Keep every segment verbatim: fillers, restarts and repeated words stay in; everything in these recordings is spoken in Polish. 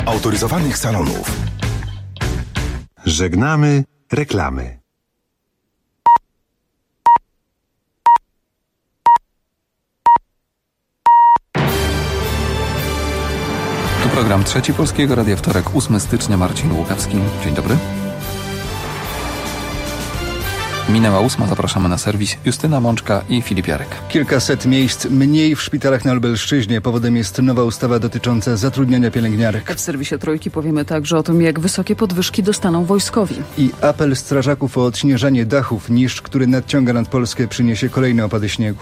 autoryzowanych salonów. Żegnamy reklamy. Tu program Trzeci Polskiego Radia, wtorek, ósmego stycznia, Marcin Łukawski. Dzień dobry. Minęła ósma, zapraszamy na serwis. Justyna Mączka i Filip Jarek. Kilkaset miejsc mniej w szpitalach na Lubelszczyźnie. Powodem jest nowa ustawa dotycząca zatrudniania pielęgniarek. W serwisie Trójki powiemy także o tym, jak wysokie podwyżki dostaną wojskowi. I apel strażaków o odśnieżanie dachów. Niszcz, który nadciąga nad Polskę, przyniesie kolejne opady śniegu.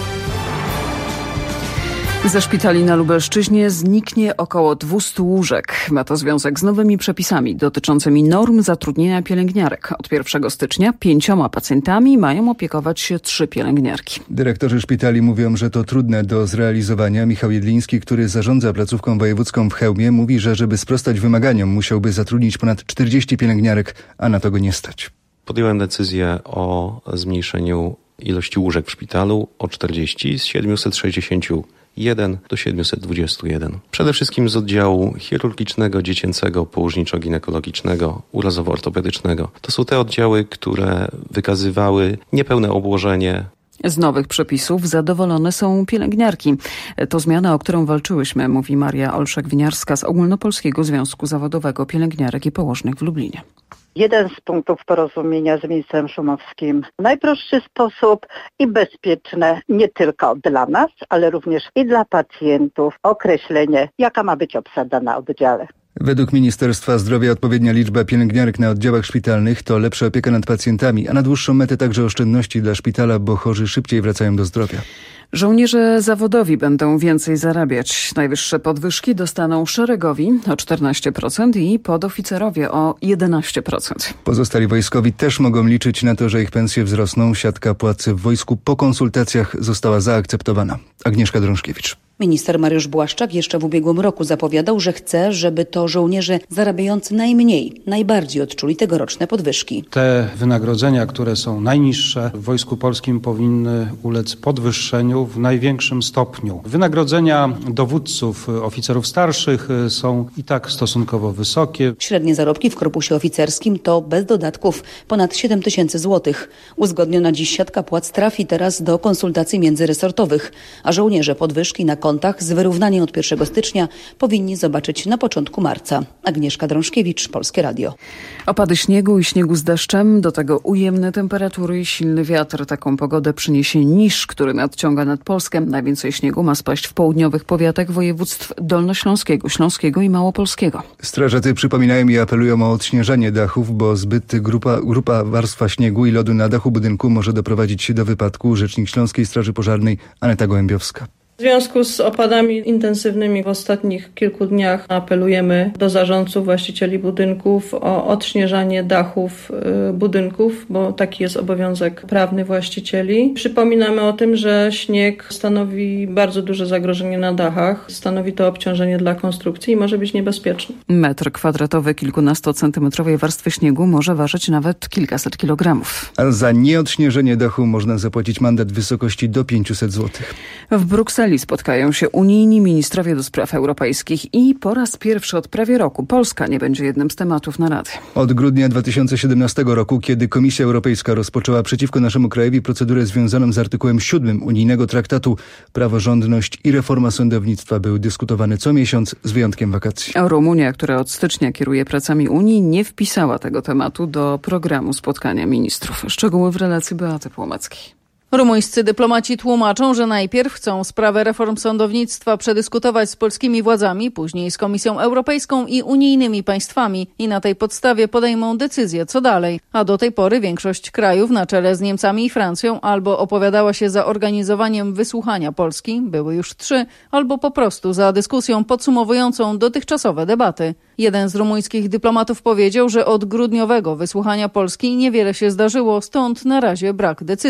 Ze szpitali na Lubelszczyźnie zniknie około dwieście łóżek. Ma to związek z nowymi przepisami dotyczącymi norm zatrudnienia pielęgniarek. Od pierwszego stycznia pięcioma pacjentami mają opiekować się trzy pielęgniarki. Dyrektorzy szpitali mówią, że to trudne do zrealizowania. Michał Jedliński, który zarządza placówką wojewódzką w Chełmie, mówi, że żeby sprostać wymaganiom, musiałby zatrudnić ponad czterdzieści pielęgniarek, a na to go nie stać. Podjąłem decyzję o zmniejszeniu ilości łóżek w szpitalu o czterdzieści z siedmiuset sześćdziesięciu jeden do siedmiuset dwudziestu jeden. Przede wszystkim z oddziału chirurgicznego, dziecięcego, położniczo-ginekologicznego, urazowo-ortopedycznego. To są te oddziały, które wykazywały niepełne obłożenie. Z nowych przepisów zadowolone są pielęgniarki. To zmiana, o którą walczyłyśmy, mówi Maria Olszak-Winiarska z Ogólnopolskiego Związku Zawodowego Pielęgniarek i Położnych w Lublinie. Jeden z punktów porozumienia z ministrem Szumowskim. W najprostszy sposób i bezpieczne nie tylko dla nas, ale również i dla pacjentów określenie, jaka ma być obsada na oddziale. Według Ministerstwa Zdrowia odpowiednia liczba pielęgniarek na oddziałach szpitalnych to lepsza opieka nad pacjentami, a na dłuższą metę także oszczędności dla szpitala, bo chorzy szybciej wracają do zdrowia. Żołnierze zawodowi będą więcej zarabiać. Najwyższe podwyżki dostaną szeregowi o czternaście procent i podoficerowie o jedenaście procent. Pozostali wojskowi też mogą liczyć na to, że ich pensje wzrosną. Siatka płacy w wojsku po konsultacjach została zaakceptowana. Agnieszka Drążkiewicz. Minister Mariusz Błaszczak jeszcze w ubiegłym roku zapowiadał, że chce, żeby to żołnierze zarabiający najmniej, najbardziej odczuli tegoroczne podwyżki. Te wynagrodzenia, które są najniższe w Wojsku Polskim, powinny ulec podwyższeniu w największym stopniu. Wynagrodzenia dowódców, oficerów starszych są i tak stosunkowo wysokie. Średnie zarobki w korpusie oficerskim to bez dodatków ponad siedem tysięcy złotych. Uzgodniona dziś siatka płac trafi teraz do konsultacji międzyresortowych, a żołnierze podwyżki na kontach z wyrównaniem od pierwszego stycznia powinni zobaczyć na początku marca. Agnieszka Drążkiewicz, Polskie Radio. Opady śniegu i śniegu z deszczem, do tego ujemne temperatury i silny wiatr. Taką pogodę przyniesie niż, który nadciąga nad Polskę. Najwięcej śniegu ma spaść w południowych powiatach województw dolnośląskiego, śląskiego i małopolskiego. Strażacy przypominają i apelują o odśnieżanie dachów, bo zbyt grupa, grupa warstwa śniegu i lodu na dachu budynku może doprowadzić do wypadku. Rzecznik Śląskiej Straży Pożarnej Aneta Gołębiowska. W związku z opadami intensywnymi w ostatnich kilku dniach apelujemy do zarządców, właścicieli budynków o odśnieżanie dachów budynków, bo taki jest obowiązek prawny właścicieli. Przypominamy o tym, że śnieg stanowi bardzo duże zagrożenie na dachach. Stanowi to obciążenie dla konstrukcji i może być niebezpieczny. Metr kwadratowy kilkunastocentymetrowej warstwy śniegu może ważyć nawet kilkaset kilogramów. A za nieodśnieżenie dachu można zapłacić mandat w wysokości do pięciuset złotych. W Brukseli spotkają się unijni ministrowie do spraw europejskich i po raz pierwszy od prawie roku Polska nie będzie jednym z tematów narady. Od grudnia dwa tysiące siedemnastego roku, kiedy Komisja Europejska rozpoczęła przeciwko naszemu krajowi procedurę związaną z artykułem siódmym unijnego traktatu, praworządność i reforma sądownictwa były dyskutowane co miesiąc z wyjątkiem wakacji. Rumunia, która od stycznia kieruje pracami Unii, nie wpisała tego tematu do programu spotkania ministrów. Szczegóły w relacji Beaty Płomackiej. Rumuńscy dyplomaci tłumaczą, że najpierw chcą sprawę reform sądownictwa przedyskutować z polskimi władzami, później z Komisją Europejską i unijnymi państwami i na tej podstawie podejmą decyzję, co dalej. A do tej pory większość krajów na czele z Niemcami i Francją albo opowiadała się za organizowaniem wysłuchania Polski, były już trzy, albo po prostu za dyskusją podsumowującą dotychczasowe debaty. Jeden z rumuńskich dyplomatów powiedział, że od grudniowego wysłuchania Polski niewiele się zdarzyło, stąd na razie brak decyzji.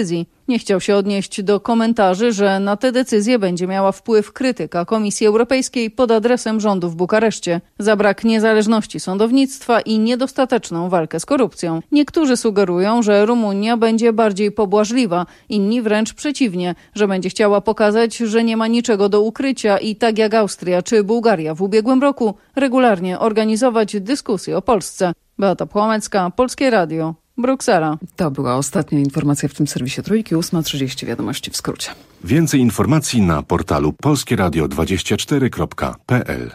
Nie chciał się odnieść do komentarzy, że na tę decyzję będzie miała wpływ krytyka Komisji Europejskiej pod adresem rządu w Bukareszcie za brak niezależności sądownictwa i niedostateczną walkę z korupcją. Niektórzy sugerują, że Rumunia będzie bardziej pobłażliwa, inni wręcz przeciwnie, że będzie chciała pokazać, że nie ma niczego do ukrycia i tak jak Austria czy Bułgaria w ubiegłym roku regularnie organizować dyskusje o Polsce. Beata Płomecka, Polskie Radio, Bruksela. To była ostatnia informacja w tym serwisie Trójki, ósma trzydzieści, wiadomości w skrócie. Więcej informacji na portalu polskieradio dwadzieścia cztery kropka p l.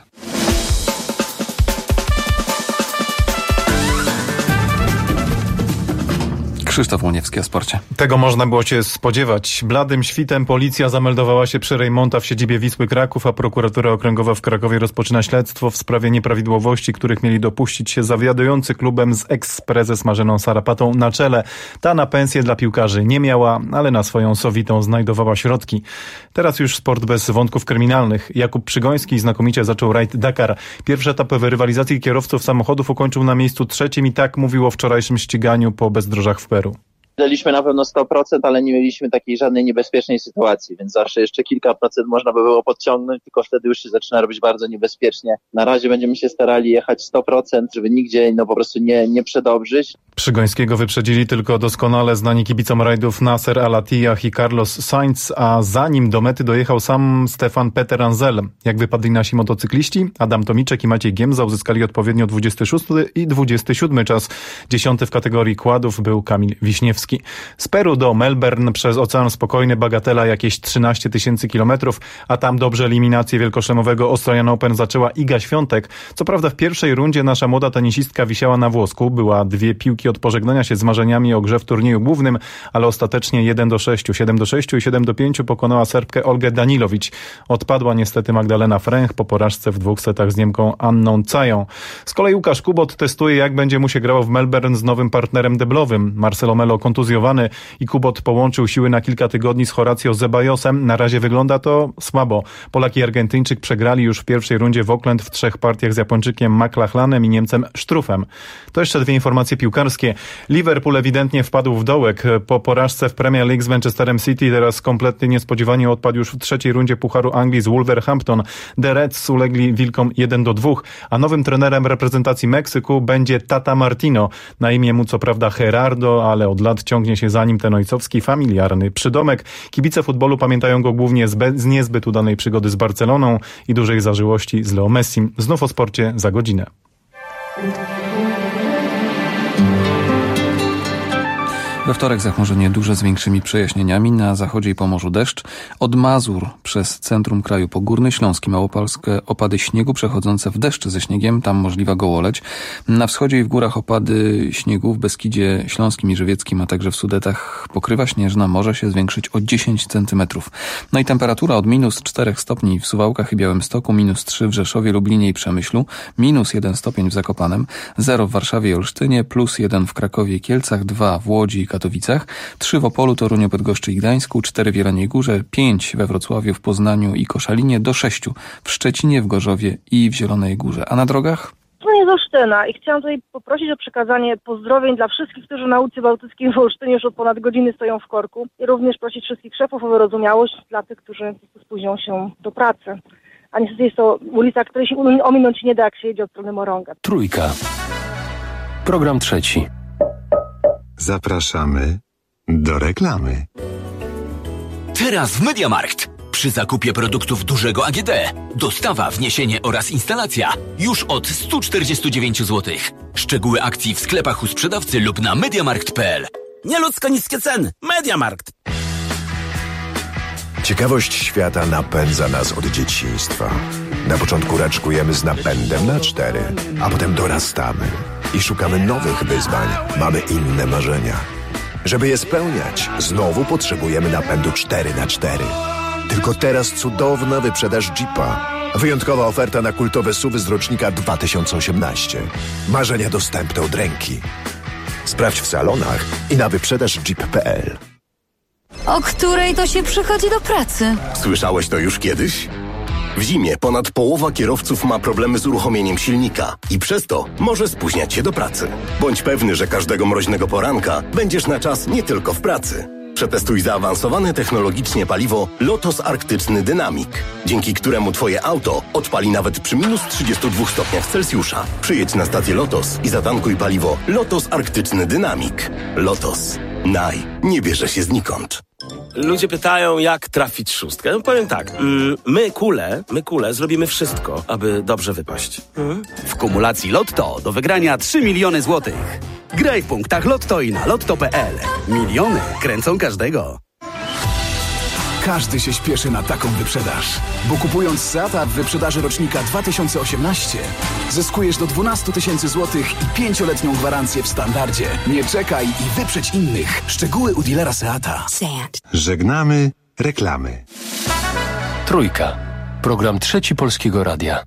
Krzysztof Łoniewski o sporcie. Tego można było się spodziewać. Bladym świtem policja zameldowała się przy Rejmonta w siedzibie Wisły Kraków, a prokuratura okręgowa w Krakowie rozpoczyna śledztwo w sprawie nieprawidłowości, których mieli dopuścić się zawiadujący klubem z eks-prezes Marzeną Sarapatą na czele. Ta na pensję dla piłkarzy nie miała, ale na swoją sowitą znajdowała środki. Teraz już sport bez wątków kryminalnych. Jakub Przygoński znakomicie zaczął rajd Dakar. Pierwszy etap w rywalizacji kierowców samochodów ukończył na miejscu trzecim i tak mówił o wczorajszym ściganiu po bezdrożach w Peru. Daliśmy na pewno sto procent, ale nie mieliśmy takiej żadnej niebezpiecznej sytuacji, więc zawsze jeszcze kilka procent można by było podciągnąć, tylko wtedy już się zaczyna robić bardzo niebezpiecznie. Na razie będziemy się starali jechać sto procent, żeby nigdzie no po prostu nie, nie przedobrzyć. Przygońskiego wyprzedzili tylko doskonale znani kibicom rajdów Nasser Al-Attiyah i Carlos Sainz, a zanim do mety dojechał sam Stefan Peter Anzel. Jak wypadli nasi motocykliści? Adam Tomiczek i Maciej Giemza uzyskali odpowiednio dwudziesty szósty i dwudziesty siódmy czas. Dziesiąty w kategorii kładów był Kamil Wiśniewski. Z Peru do Melbourne przez Ocean Spokojny, bagatela jakieś trzynaście tysięcy kilometrów, a tam dobrze eliminację wielkoszlemowego Australian Open zaczęła Iga Świątek. Co prawda w pierwszej rundzie nasza młoda tenisistka wisiała na włosku, była dwie piłki od pożegnania się z marzeniami o grze w turnieju głównym, ale ostatecznie jeden do sześciu, siedem do sześciu i siedem do pięciu pokonała Serbkę Olgę Danilowicz. Odpadła niestety Magdalena Fręch po porażce w dwóch setach z Niemką Anną Cają. Z kolei Łukasz Kubot testuje, jak będzie mu się grało w Melbourne z nowym partnerem deblowym. Marcelo Melo kontuzjowany i Kubot połączył siły na kilka tygodni z Horacio Zebajosem. Na razie wygląda to słabo. Polak i Argentyńczyk przegrali już w pierwszej rundzie w Auckland w trzech partiach z Japończykiem McLachlanem i Niemcem Struffem. To jeszcze dwie informacje piłkarskie. Liverpool ewidentnie wpadł w dołek. Po porażce w Premier League z Manchesterem City teraz kompletnie niespodziewanie odpadł już w trzeciej rundzie Pucharu Anglii z Wolverhampton. The Reds ulegli Wilkom jeden do dwóch, a nowym trenerem reprezentacji Meksyku będzie Tata Martino. Na imię mu co prawda Gerardo, ale od lat ciągnie się za nim ten ojcowski familiarny przydomek. Kibice futbolu pamiętają go głównie z, be- z niezbyt udanej przygody z Barceloną i dużej zażyłości z Leo Messim. Znów o sporcie za godzinę. We wtorek zachmurzenie duże z większymi przejaśnieniami. Na zachodzie i Pomorzu deszcz. Od Mazur przez centrum kraju po Górny Śląsk i Małopolskę opady śniegu przechodzące w deszcz ze śniegiem. Tam możliwa gołoleć. Na wschodzie i w górach opady śniegu w Beskidzie Śląskim i Żywieckim, a także w Sudetach pokrywa śnieżna może się zwiększyć o dziesięć centymetrów. No i temperatura od minus czterech stopni w Suwałkach i Białymstoku, minus trzy w Rzeszowie, Lublinie i Przemyślu, minus jeden stopień w Zakopanem, zero w Warszawie i Olsztynie, plus jeden w Krakowie i Kielcach, dwa w Łodzi i Katowicach, trzy w Opolu, Toruniu, Bydgoszczy i Gdańsku, cztery w Jeleniej Górze, pięć we Wrocławiu, w Poznaniu i Koszalinie, do sześciu w Szczecinie, w Gorzowie i w Zielonej Górze. A na drogach? Dzwonię z Olsztyna i chciałam tutaj poprosić o przekazanie pozdrowień dla wszystkich, którzy na ulicy Bałtyckiej w Olsztynie już od ponad godziny stoją w korku, i również prosić wszystkich szefów o wyrozumiałość dla tych, którzy spóźnią się do pracy. A niestety jest to ulica, której się ominąć nie da, jak się jedzie od strony Morąga. Trójka. Program trzeci. Zapraszamy do reklamy. Teraz w MediaMarkt. Przy zakupie produktów dużego A G D dostawa, wniesienie oraz instalacja już od sto czterdzieści dziewięć złotych. Szczegóły akcji w sklepach u sprzedawcy lub na mediamarkt kropka p l. Nieludzko niskie ceny. MediaMarkt. Ciekawość świata napędza nas od dzieciństwa. Na początku raczkujemy z napędem na cztery, a potem dorastamy i szukamy nowych wyzwań. Mamy inne marzenia. Żeby je spełniać, znowu potrzebujemy napędu cztery na cztery. Tylko teraz cudowna wyprzedaż Jeepa. Wyjątkowa oferta na kultowe S U V y z rocznika dwa tysiące osiemnaście. Marzenia dostępne od ręki. Sprawdź w salonach i na wyprzedaż jeep kropka p l. O której to się przychodzi do pracy? Słyszałeś to już kiedyś? W zimie ponad połowa kierowców ma problemy z uruchomieniem silnika i przez to może spóźniać się do pracy. Bądź pewny, że każdego mroźnego poranka będziesz na czas nie tylko w pracy. Przetestuj zaawansowane technologicznie paliwo Lotos Arktyczny Dynamic, dzięki któremu Twoje auto odpali nawet przy minus trzydziestu dwóch stopniach Celsjusza. Przyjedź na stację Lotos i zatankuj paliwo Lotos Arktyczny Dynamic. Lotos. Naj. Nie bierze się znikąd. Ludzie pytają, jak trafić szóstkę. No powiem tak, mm, my kule, my kule zrobimy wszystko, aby dobrze wypaść. Mhm. W kumulacji Lotto do wygrania trzy miliony złotych. Graj w punktach Lotto i na lotto kropka p l. Miliony kręcą każdego. Każdy się śpieszy na taką wyprzedaż, bo kupując Seata w wyprzedaży rocznika dwa tysiące osiemnaście zyskujesz do dwanaście tysięcy złotych i pięcioletnią gwarancję w standardzie. Nie czekaj i wyprzedź innych. Szczegóły u dealera Seata. Seat. Żegnamy reklamy. Trójka. Program Trzeci Polskiego Radia.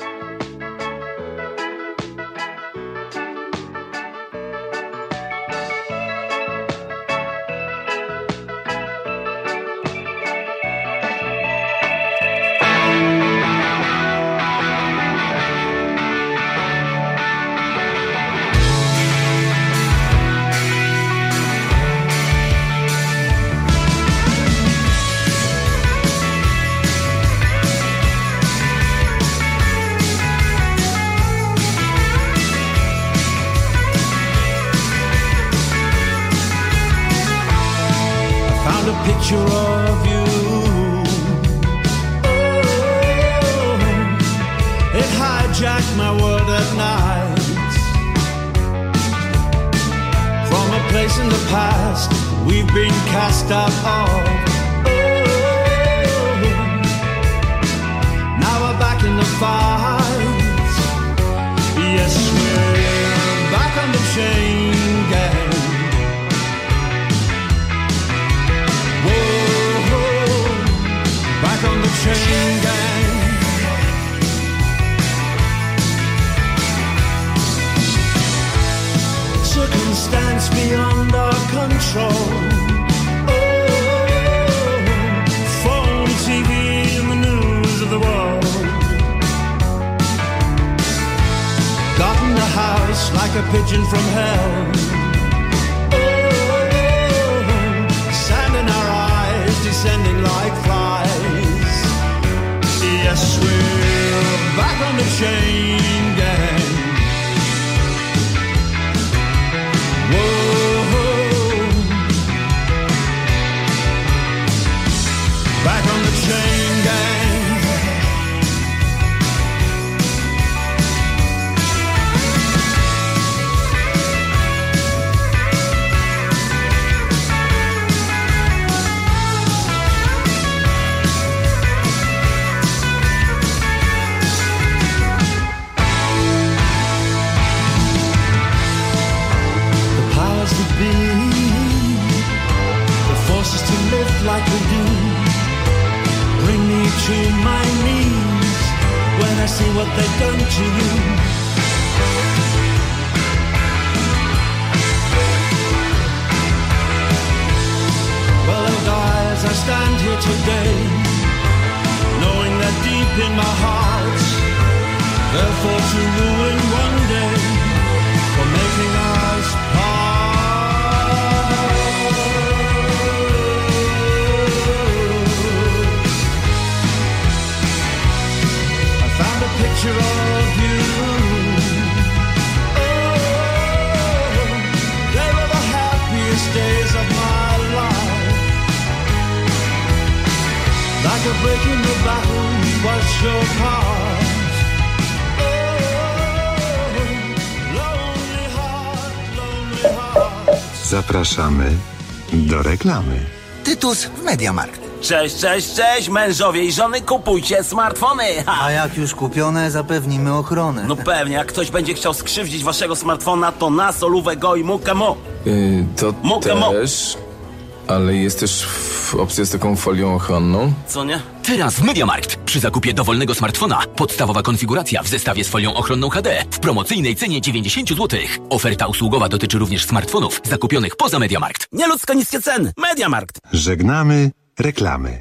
Zapraszamy do reklamy. Tytus w Mediamarkt. Cześć, cześć, cześć, mężowie i żony, kupujcie smartfony! Ha. A jak już kupione, zapewnimy ochronę. No pewnie, jak ktoś będzie chciał skrzywdzić waszego smartfona, to na solówę go i mukę mu. Yy, to mukę też, ale jest też w opcja z taką folią ochronną. Co nie? Teraz w Mediamarkt. Przy zakupie dowolnego smartfona podstawowa konfiguracja w zestawie z folią ochronną H D w promocyjnej cenie dziewięćdziesiąt złotych. Oferta usługowa dotyczy również smartfonów zakupionych poza Mediamarkt. Nieludzko niskie ceny. Mediamarkt. Żegnamy reklamy.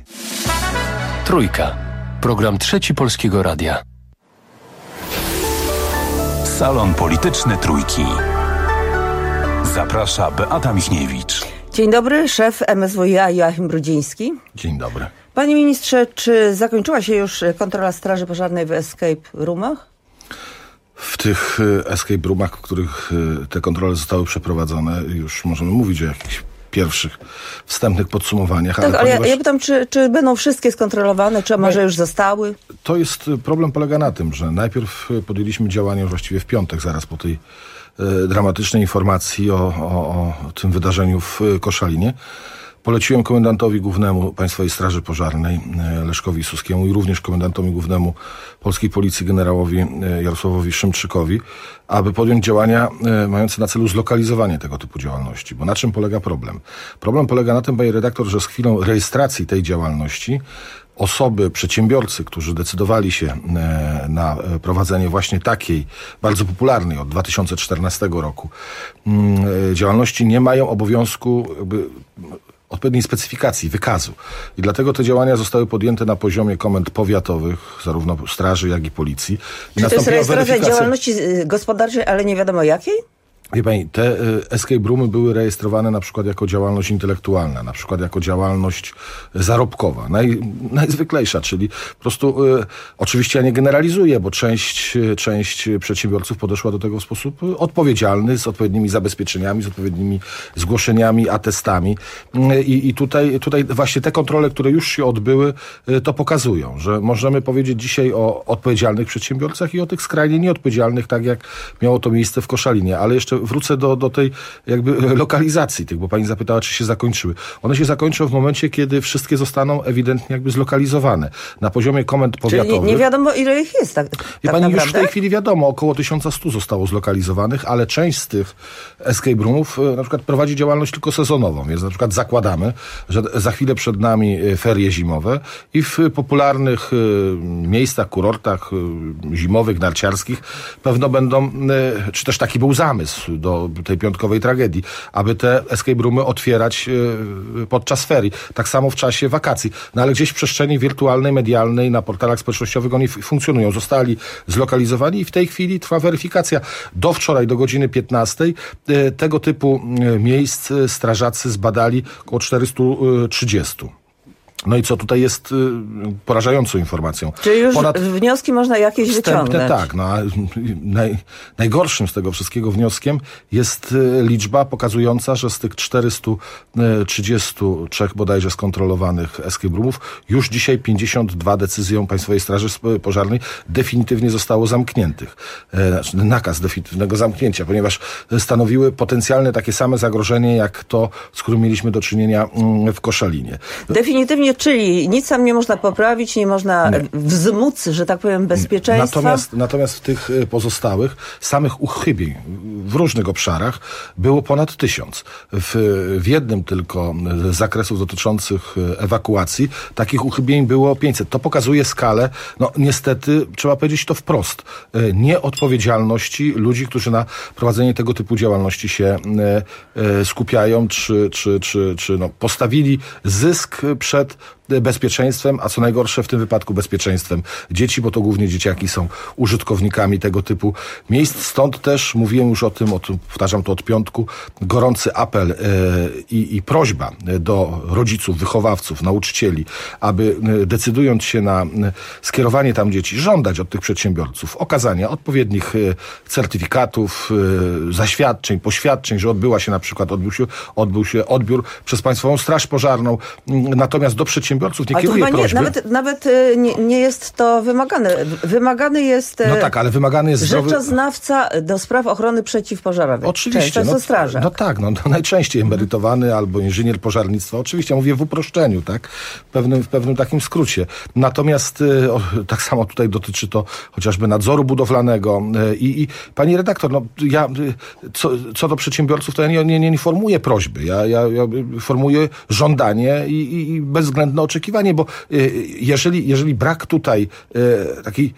Trójka. Program Trzeci Polskiego Radia. Salon Polityczny Trójki. Zaprasza Beata Michniewicz. Dzień dobry, szef M S W iA Joachim Brudziński. Dzień dobry. Panie ministrze, czy zakończyła się już kontrola Straży Pożarnej w escape roomach? W tych escape roomach, w których te kontrole zostały przeprowadzone, już możemy mówić o jakichś pierwszych, wstępnych podsumowaniach. Tak, ale, ale ponieważ... ja, ja pytam, czy, czy będą wszystkie skontrolowane, czy może już zostały? To jest, problem polega na tym, że najpierw podjęliśmy działania właściwie w piątek, zaraz po tej e, dramatycznej informacji o, o, o tym wydarzeniu w Koszalinie. Poleciłem komendantowi głównemu Państwowej Straży Pożarnej Leszkowi Suskiemu i również komendantowi głównemu Polskiej Policji generałowi Jarosławowi Szymczykowi, aby podjąć działania mające na celu zlokalizowanie tego typu działalności. Bo na czym polega problem? Problem polega na tym, panie redaktor, że z chwilą rejestracji tej działalności osoby, przedsiębiorcy, którzy decydowali się na prowadzenie właśnie takiej bardzo popularnej od dwa tysiące czternastego roku działalności, nie mają obowiązku jakby odpowiedniej specyfikacji, wykazu. I dlatego te działania zostały podjęte na poziomie komend powiatowych, zarówno straży, jak i policji. I Czy to jest rejestracja działalności gospodarczej, ale nie wiadomo jakiej? Wie pani, te escape roomy były rejestrowane na przykład jako działalność intelektualna, na przykład jako działalność zarobkowa, naj, najzwyklejsza, czyli po prostu, y, oczywiście ja nie generalizuję, bo część, część przedsiębiorców podeszła do tego w sposób odpowiedzialny, z odpowiednimi zabezpieczeniami, z odpowiednimi zgłoszeniami, atestami. Y, I tutaj, tutaj właśnie te kontrole, które już się odbyły, y, to pokazują, że możemy powiedzieć dzisiaj o odpowiedzialnych przedsiębiorcach i o tych skrajnie nieodpowiedzialnych, tak jak miało to miejsce w Koszalinie, ale jeszcze wrócę do, do tej jakby lokalizacji tych, bo pani zapytała, czy się zakończyły. One się zakończą w momencie, kiedy wszystkie zostaną ewidentnie jakby zlokalizowane. Na poziomie komend powiatowych. Czyli nie, nie wiadomo, ile ich jest, tak, tak Wie pani, naprawdę? Już w tej chwili wiadomo, około tysiąc sto zostało zlokalizowanych, ale część z tych escape roomów na przykład prowadzi działalność tylko sezonową, więc na przykład zakładamy, że za chwilę przed nami ferie zimowe i w popularnych miejscach, kurortach zimowych, narciarskich pewno będą, czy też taki był zamysł do tej piątkowej tragedii, aby te escape roomy otwierać podczas ferii. Tak samo w czasie wakacji. No ale gdzieś w przestrzeni wirtualnej, medialnej, na portalach społecznościowych oni funkcjonują. Zostali zlokalizowani i w tej chwili trwa weryfikacja. Do wczoraj, do godziny piętnastej tego typu miejsc strażacy zbadali około czterysta trzydzieści. No i co tutaj jest y, porażającą informacją? Czyli już Ponad wnioski można jakieś wstępne, wyciągnąć. Tak, no, a naj, najgorszym z tego wszystkiego wnioskiem jest y, liczba pokazująca, że z tych czterysta trzydziestu trzech bodajże skontrolowanych escape roomów już dzisiaj pięćdziesiąt dwa decyzją Państwowej Straży Pożarnej definitywnie zostało zamkniętych. E, znaczy nakaz definitywnego zamknięcia, ponieważ stanowiły potencjalne takie same zagrożenie jak to, z którym mieliśmy do czynienia mm, w Koszalinie. Definitywnie, czyli nic tam nie można poprawić, nie można nie. wzmóc, że tak powiem, bezpieczeństwa. Natomiast, natomiast w tych pozostałych samych uchybień w różnych obszarach było ponad tysiąc. W, w jednym tylko z zakresów dotyczących ewakuacji takich uchybień było pięćset. To pokazuje skalę, no niestety trzeba powiedzieć to wprost, nieodpowiedzialności ludzi, którzy na prowadzenie tego typu działalności się skupiają, czy, czy, czy, czy no, postawili zysk przed bezpieczeństwem, a co najgorsze w tym wypadku bezpieczeństwem dzieci, bo to głównie dzieciaki są użytkownikami tego typu miejsc. Stąd też mówiłem już o tym, o tym powtarzam to od piątku, gorący apel yy, i, i prośba do rodziców, wychowawców, nauczycieli, aby yy, decydując się na yy, skierowanie tam dzieci, żądać od tych przedsiębiorców okazania odpowiednich yy, certyfikatów, yy, zaświadczeń, poświadczeń, że odbyła się na przykład, odbył się, odbył się odbiór przez Państwową Straż Pożarną. Yy, natomiast do przedsiębiorców nie ale kieruje to prośby. Nie, nawet nawet nie, nie jest to wymagane. Wymagany jest no tak, ale wymagany jest rzeczoznawca do spraw ochrony przeciwpożarowej. Oczywiście. Często no, strażak. no tak, no, no najczęściej emerytowany albo inżynier pożarnictwa. Oczywiście, mówię w uproszczeniu, tak? W pewnym, w pewnym takim skrócie. Natomiast y, o, tak samo tutaj dotyczy to chociażby nadzoru budowlanego y, i pani redaktor, no ja y, co, co do przedsiębiorców, to ja nie, nie, nie formułuję prośby. Ja, ja, ja formułuję żądanie i, i, i bezwzględne oczekiwanie, bo y, jeżeli, jeżeli brak tutaj y, takiej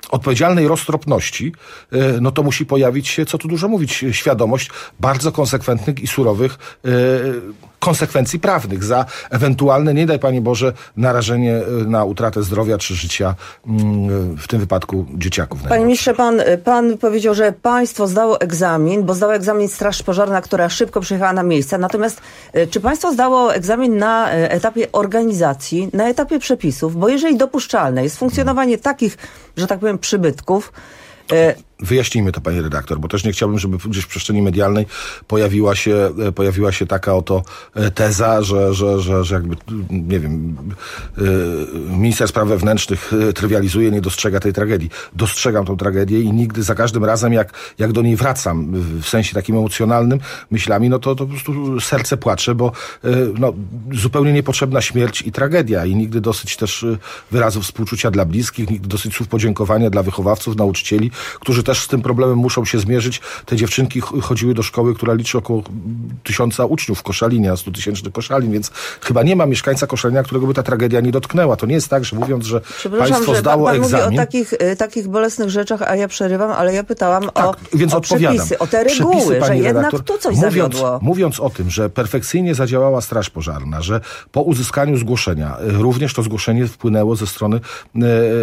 odpowiedzialnej roztropności, no to musi pojawić się, co tu dużo mówić, świadomość bardzo konsekwentnych i surowych konsekwencji prawnych za ewentualne, nie daj Panie Boże, narażenie na utratę zdrowia czy życia, w tym wypadku dzieciaków. Panie ministrze, pan, pan powiedział, że państwo zdało egzamin, bo zdało egzamin Straż Pożarna, która szybko przyjechała na miejsce. Natomiast czy państwo zdało egzamin na etapie organizacji, na etapie przepisów? Bo jeżeli dopuszczalne jest funkcjonowanie takich, że tak powiem, przybytków, Wyjaśnijmy to, panie redaktor, bo też nie chciałbym, żeby gdzieś w przestrzeni medialnej pojawiła się, pojawiła się taka oto teza, że, że, że, że jakby, nie wiem, minister spraw wewnętrznych trywializuje, nie dostrzega tej tragedii. Dostrzegam tą tragedię i nigdy, za każdym razem, jak, jak do niej wracam, w sensie takim emocjonalnym, myślami, no to, to po prostu serce płacze, bo no, zupełnie niepotrzebna śmierć i tragedia i nigdy dosyć też wyrazów współczucia dla bliskich, nigdy dosyć słów podziękowania dla wychowawców, nauczycieli, którzy też z tym problemem muszą się zmierzyć. Te dziewczynki chodziły do szkoły, która liczy około tysiąca uczniów w Koszalinie, a stutysięczny Koszalin, więc chyba nie ma mieszkańca Koszalina, którego by ta tragedia nie dotknęła. To nie jest tak, że mówiąc, że państwo że zdało pan, pan egzamin... mówi o takich, takich bolesnych rzeczach, a ja przerywam, ale ja pytałam tak, o, więc o odpowiadam. przepisy, o te reguły, Przepisy, że jednak redaktor, tu coś mówiąc, zawiodło. Mówiąc o tym, że perfekcyjnie zadziałała Straż Pożarna, że po uzyskaniu zgłoszenia, również to zgłoszenie wpłynęło ze strony e,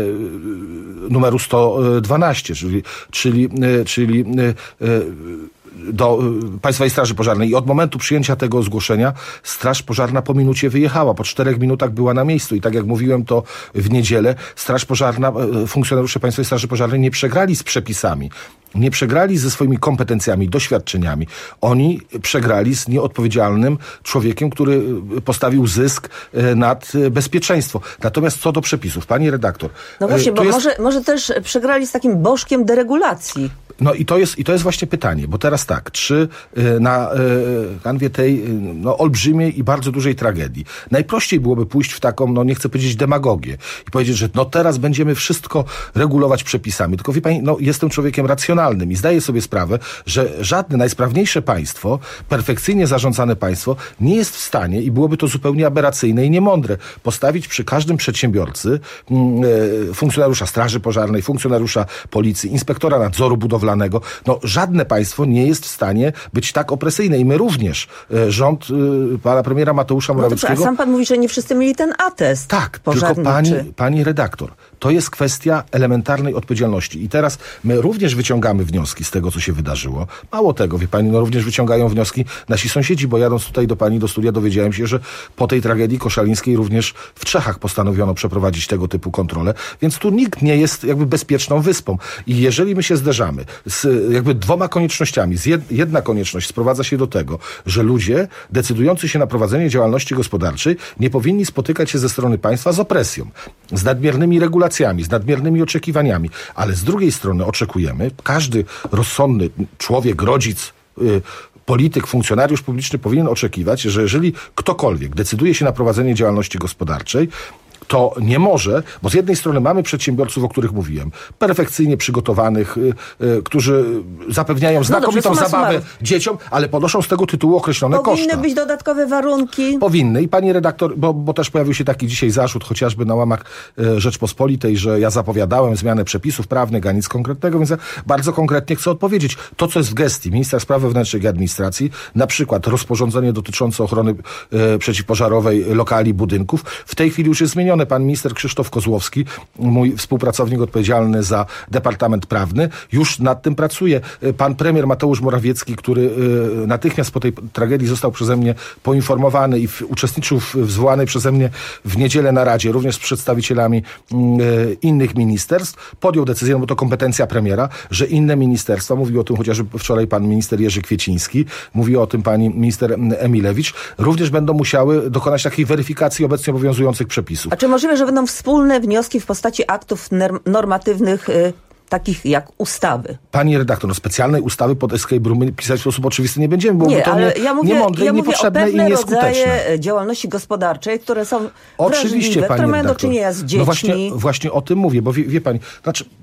numeru sto dwanaście, czyli, czyli, czyli do Państwowej Straży Pożarnej i od momentu przyjęcia tego zgłoszenia Straż Pożarna po minucie wyjechała. Po czterech minutach była na miejscu i tak jak mówiłem to w niedzielę, Straż Pożarna, funkcjonariusze Państwowej Straży Pożarnej nie przegrali z przepisami. Nie przegrali ze swoimi kompetencjami, doświadczeniami. Oni przegrali z nieodpowiedzialnym człowiekiem, który postawił zysk nad bezpieczeństwo. Natomiast co do przepisów, pani redaktor... No właśnie, bo jest... może, może też przegrali z takim bożkiem deregulacji. No i to jest, i to jest właśnie pytanie, bo teraz tak, czy na kanwie tej no, olbrzymiej i bardzo dużej tragedii najprościej byłoby pójść w taką, no nie chcę powiedzieć demagogię i powiedzieć, że no teraz będziemy wszystko regulować przepisami. Tylko wie pani, no jestem człowiekiem racjonalnym i zdaję sobie sprawę, że żadne najsprawniejsze państwo, perfekcyjnie zarządzane państwo nie jest w stanie i byłoby to zupełnie aberracyjne i niemądre postawić przy każdym przedsiębiorcy funkcjonariusza Straży Pożarnej, funkcjonariusza Policji, inspektora nadzoru budowlanego. No, żadne państwo nie jest w stanie być tak opresyjne i my również, rząd y, pana premiera Mateusza Morawieckiego... No to, a sam pan mówi, że nie wszyscy mieli ten atest. Tak, tylko pani, pani redaktor, to jest kwestia elementarnej odpowiedzialności i teraz my również wyciągamy wnioski z tego, co się wydarzyło. Mało tego, wie pani, no również wyciągają wnioski nasi sąsiedzi, bo jadąc tutaj do pani do studia dowiedziałem się, że po tej tragedii koszalińskiej również w Czechach postanowiono przeprowadzić tego typu kontrolę, więc tu nikt nie jest jakby bezpieczną wyspą i jeżeli my się zderzamy z jakby dwoma koniecznościami. Jedna konieczność sprowadza się do tego, że ludzie decydujący się na prowadzenie działalności gospodarczej nie powinni spotykać się ze strony państwa z opresją, z nadmiernymi regulacjami, z nadmiernymi oczekiwaniami, ale z drugiej strony oczekujemy, każdy rozsądny człowiek, rodzic, yy, polityk, funkcjonariusz publiczny powinien oczekiwać, że jeżeli ktokolwiek decyduje się na prowadzenie działalności gospodarczej, to nie może, bo z jednej strony mamy przedsiębiorców, o których mówiłem, perfekcyjnie przygotowanych, y, y, którzy zapewniają znakomitą no dobrze, zabawę dzieciom, ale ponoszą z tego tytułu określone Powinny koszta. Powinny być dodatkowe warunki. Powinny. I pani redaktor, bo, bo też pojawił się taki dzisiaj zarzut, chociażby na łamach y, Rzeczpospolitej, że ja zapowiadałem zmianę przepisów prawnych, a nic konkretnego, więc ja bardzo konkretnie chcę odpowiedzieć. To, co jest w gestii ministra spraw wewnętrznych i administracji, na przykład rozporządzenie dotyczące ochrony y, przeciwpożarowej lokali, budynków, w tej chwili już jest zmienione. Pan minister Krzysztof Kozłowski, mój współpracownik odpowiedzialny za Departament Prawny, już nad tym pracuje. Pan premier Mateusz Morawiecki, który natychmiast po tej tragedii został przeze mnie poinformowany i uczestniczył w zwołanej przeze mnie w niedzielę naradzie, również z przedstawicielami innych ministerstw, podjął decyzję, bo to kompetencja premiera, że inne ministerstwa, mówił o tym chociażby wczoraj pan minister Jerzy Kwieciński, mówiła o tym pani minister Emilewicz, również będą musiały dokonać takiej weryfikacji obecnie obowiązujących przepisów. A czy możliwe, że będą wspólne wnioski w postaci aktów normatywnych, y, takich jak ustawy? Pani redaktor, no specjalnej ustawy pod escape room pisać w sposób oczywisty nie będziemy, bo nie, to ale nie, ja mówię, niemądre, ja niepotrzebne mówię o i nieskuteczne. rodzaje działalności gospodarczej, które są Oczywiście, wrażliwe, pani które mają redaktor. do czynienia z dziećmi. No właśnie, właśnie o tym mówię, bo wie, wie pani, znaczy...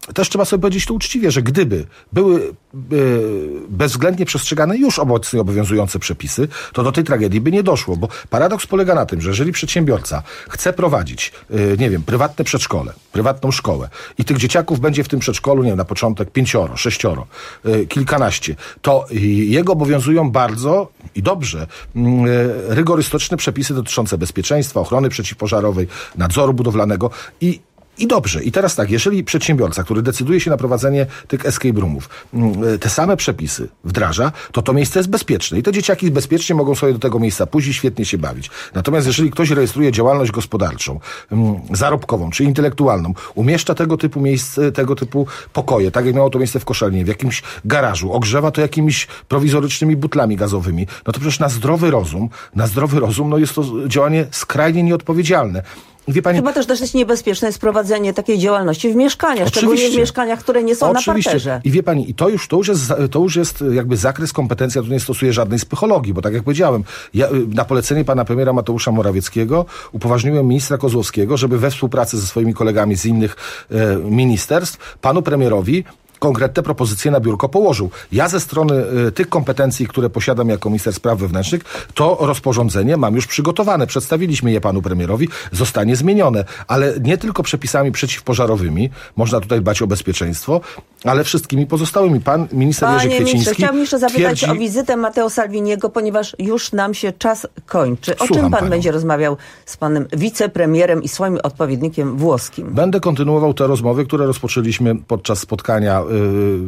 też trzeba sobie powiedzieć to uczciwie, że gdyby były y, bezwzględnie przestrzegane już obecnie obowiązujące przepisy, to do tej tragedii by nie doszło, bo paradoks polega na tym, że jeżeli przedsiębiorca chce prowadzić, y, nie wiem, prywatne przedszkole, prywatną szkołę i tych dzieciaków będzie w tym przedszkolu, nie wiem, na początek pięcioro, sześcioro, y, kilkanaście, to y, jego obowiązują bardzo i dobrze y, rygorystyczne przepisy dotyczące bezpieczeństwa, ochrony przeciwpożarowej, nadzoru budowlanego i I dobrze. I teraz tak, jeżeli przedsiębiorca, który decyduje się na prowadzenie tych escape roomów, te same przepisy wdraża, to to miejsce jest bezpieczne. I te dzieciaki bezpiecznie mogą sobie do tego miejsca pójść i świetnie się bawić. Natomiast jeżeli ktoś rejestruje działalność gospodarczą, zarobkową czy intelektualną, umieszcza tego typu miejsce, tego typu pokoje, tak jak miało to miejsce w Koszalinie, w jakimś garażu, ogrzewa to jakimiś prowizorycznymi butlami gazowymi, no to przecież na zdrowy rozum, na zdrowy rozum, no jest to działanie skrajnie nieodpowiedzialne. Wie pani, chyba też dosyć niebezpieczne jest prowadzenie takiej działalności w mieszkaniach, szczególnie w mieszkaniach, które nie są Oczywiście. na parterze. I wie pani, i to już, to już jest, to już jest jakby zakres kompetencji, ja tu nie stosuję żadnej psychologii, bo tak jak powiedziałem, ja, na polecenie pana premiera Mateusza Morawieckiego upoważniłem ministra Kozłowskiego, żeby we współpracy ze swoimi kolegami z innych e, ministerstw panu premierowi konkretne propozycje na biurko położył. Ja ze strony y, tych kompetencji, które posiadam jako minister spraw wewnętrznych, to rozporządzenie mam już przygotowane. Przedstawiliśmy je panu premierowi, zostanie zmienione. Ale nie tylko przepisami przeciwpożarowymi, można tutaj dbać o bezpieczeństwo, ale wszystkimi pozostałymi. Pan minister Jerzy Panie Kwieciński ministrze, chciałbym jeszcze zapytać twierdzi... o wizytę Matteo Salviniego, ponieważ już nam się czas kończy. O Słucham czym pan panią. będzie rozmawiał z panem wicepremierem i swoim odpowiednikiem włoskim? Będę kontynuował te rozmowy, które rozpoczęliśmy podczas spotkania y,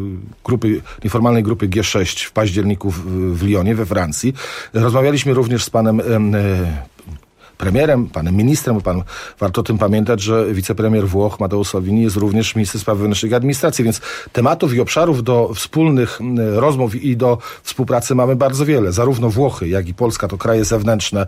grupy, nieformalnej grupy G sześć w październiku w, w Lyonie, we Francji. Rozmawialiśmy również z panem y, premierem, panem ministrem, bo pan, warto o tym pamiętać, że wicepremier Włoch Matteo Salvini jest również ministrem spraw wewnętrznych i administracji, więc tematów i obszarów do wspólnych rozmów i do współpracy mamy bardzo wiele. Zarówno Włochy, jak i Polska to kraje zewnętrzne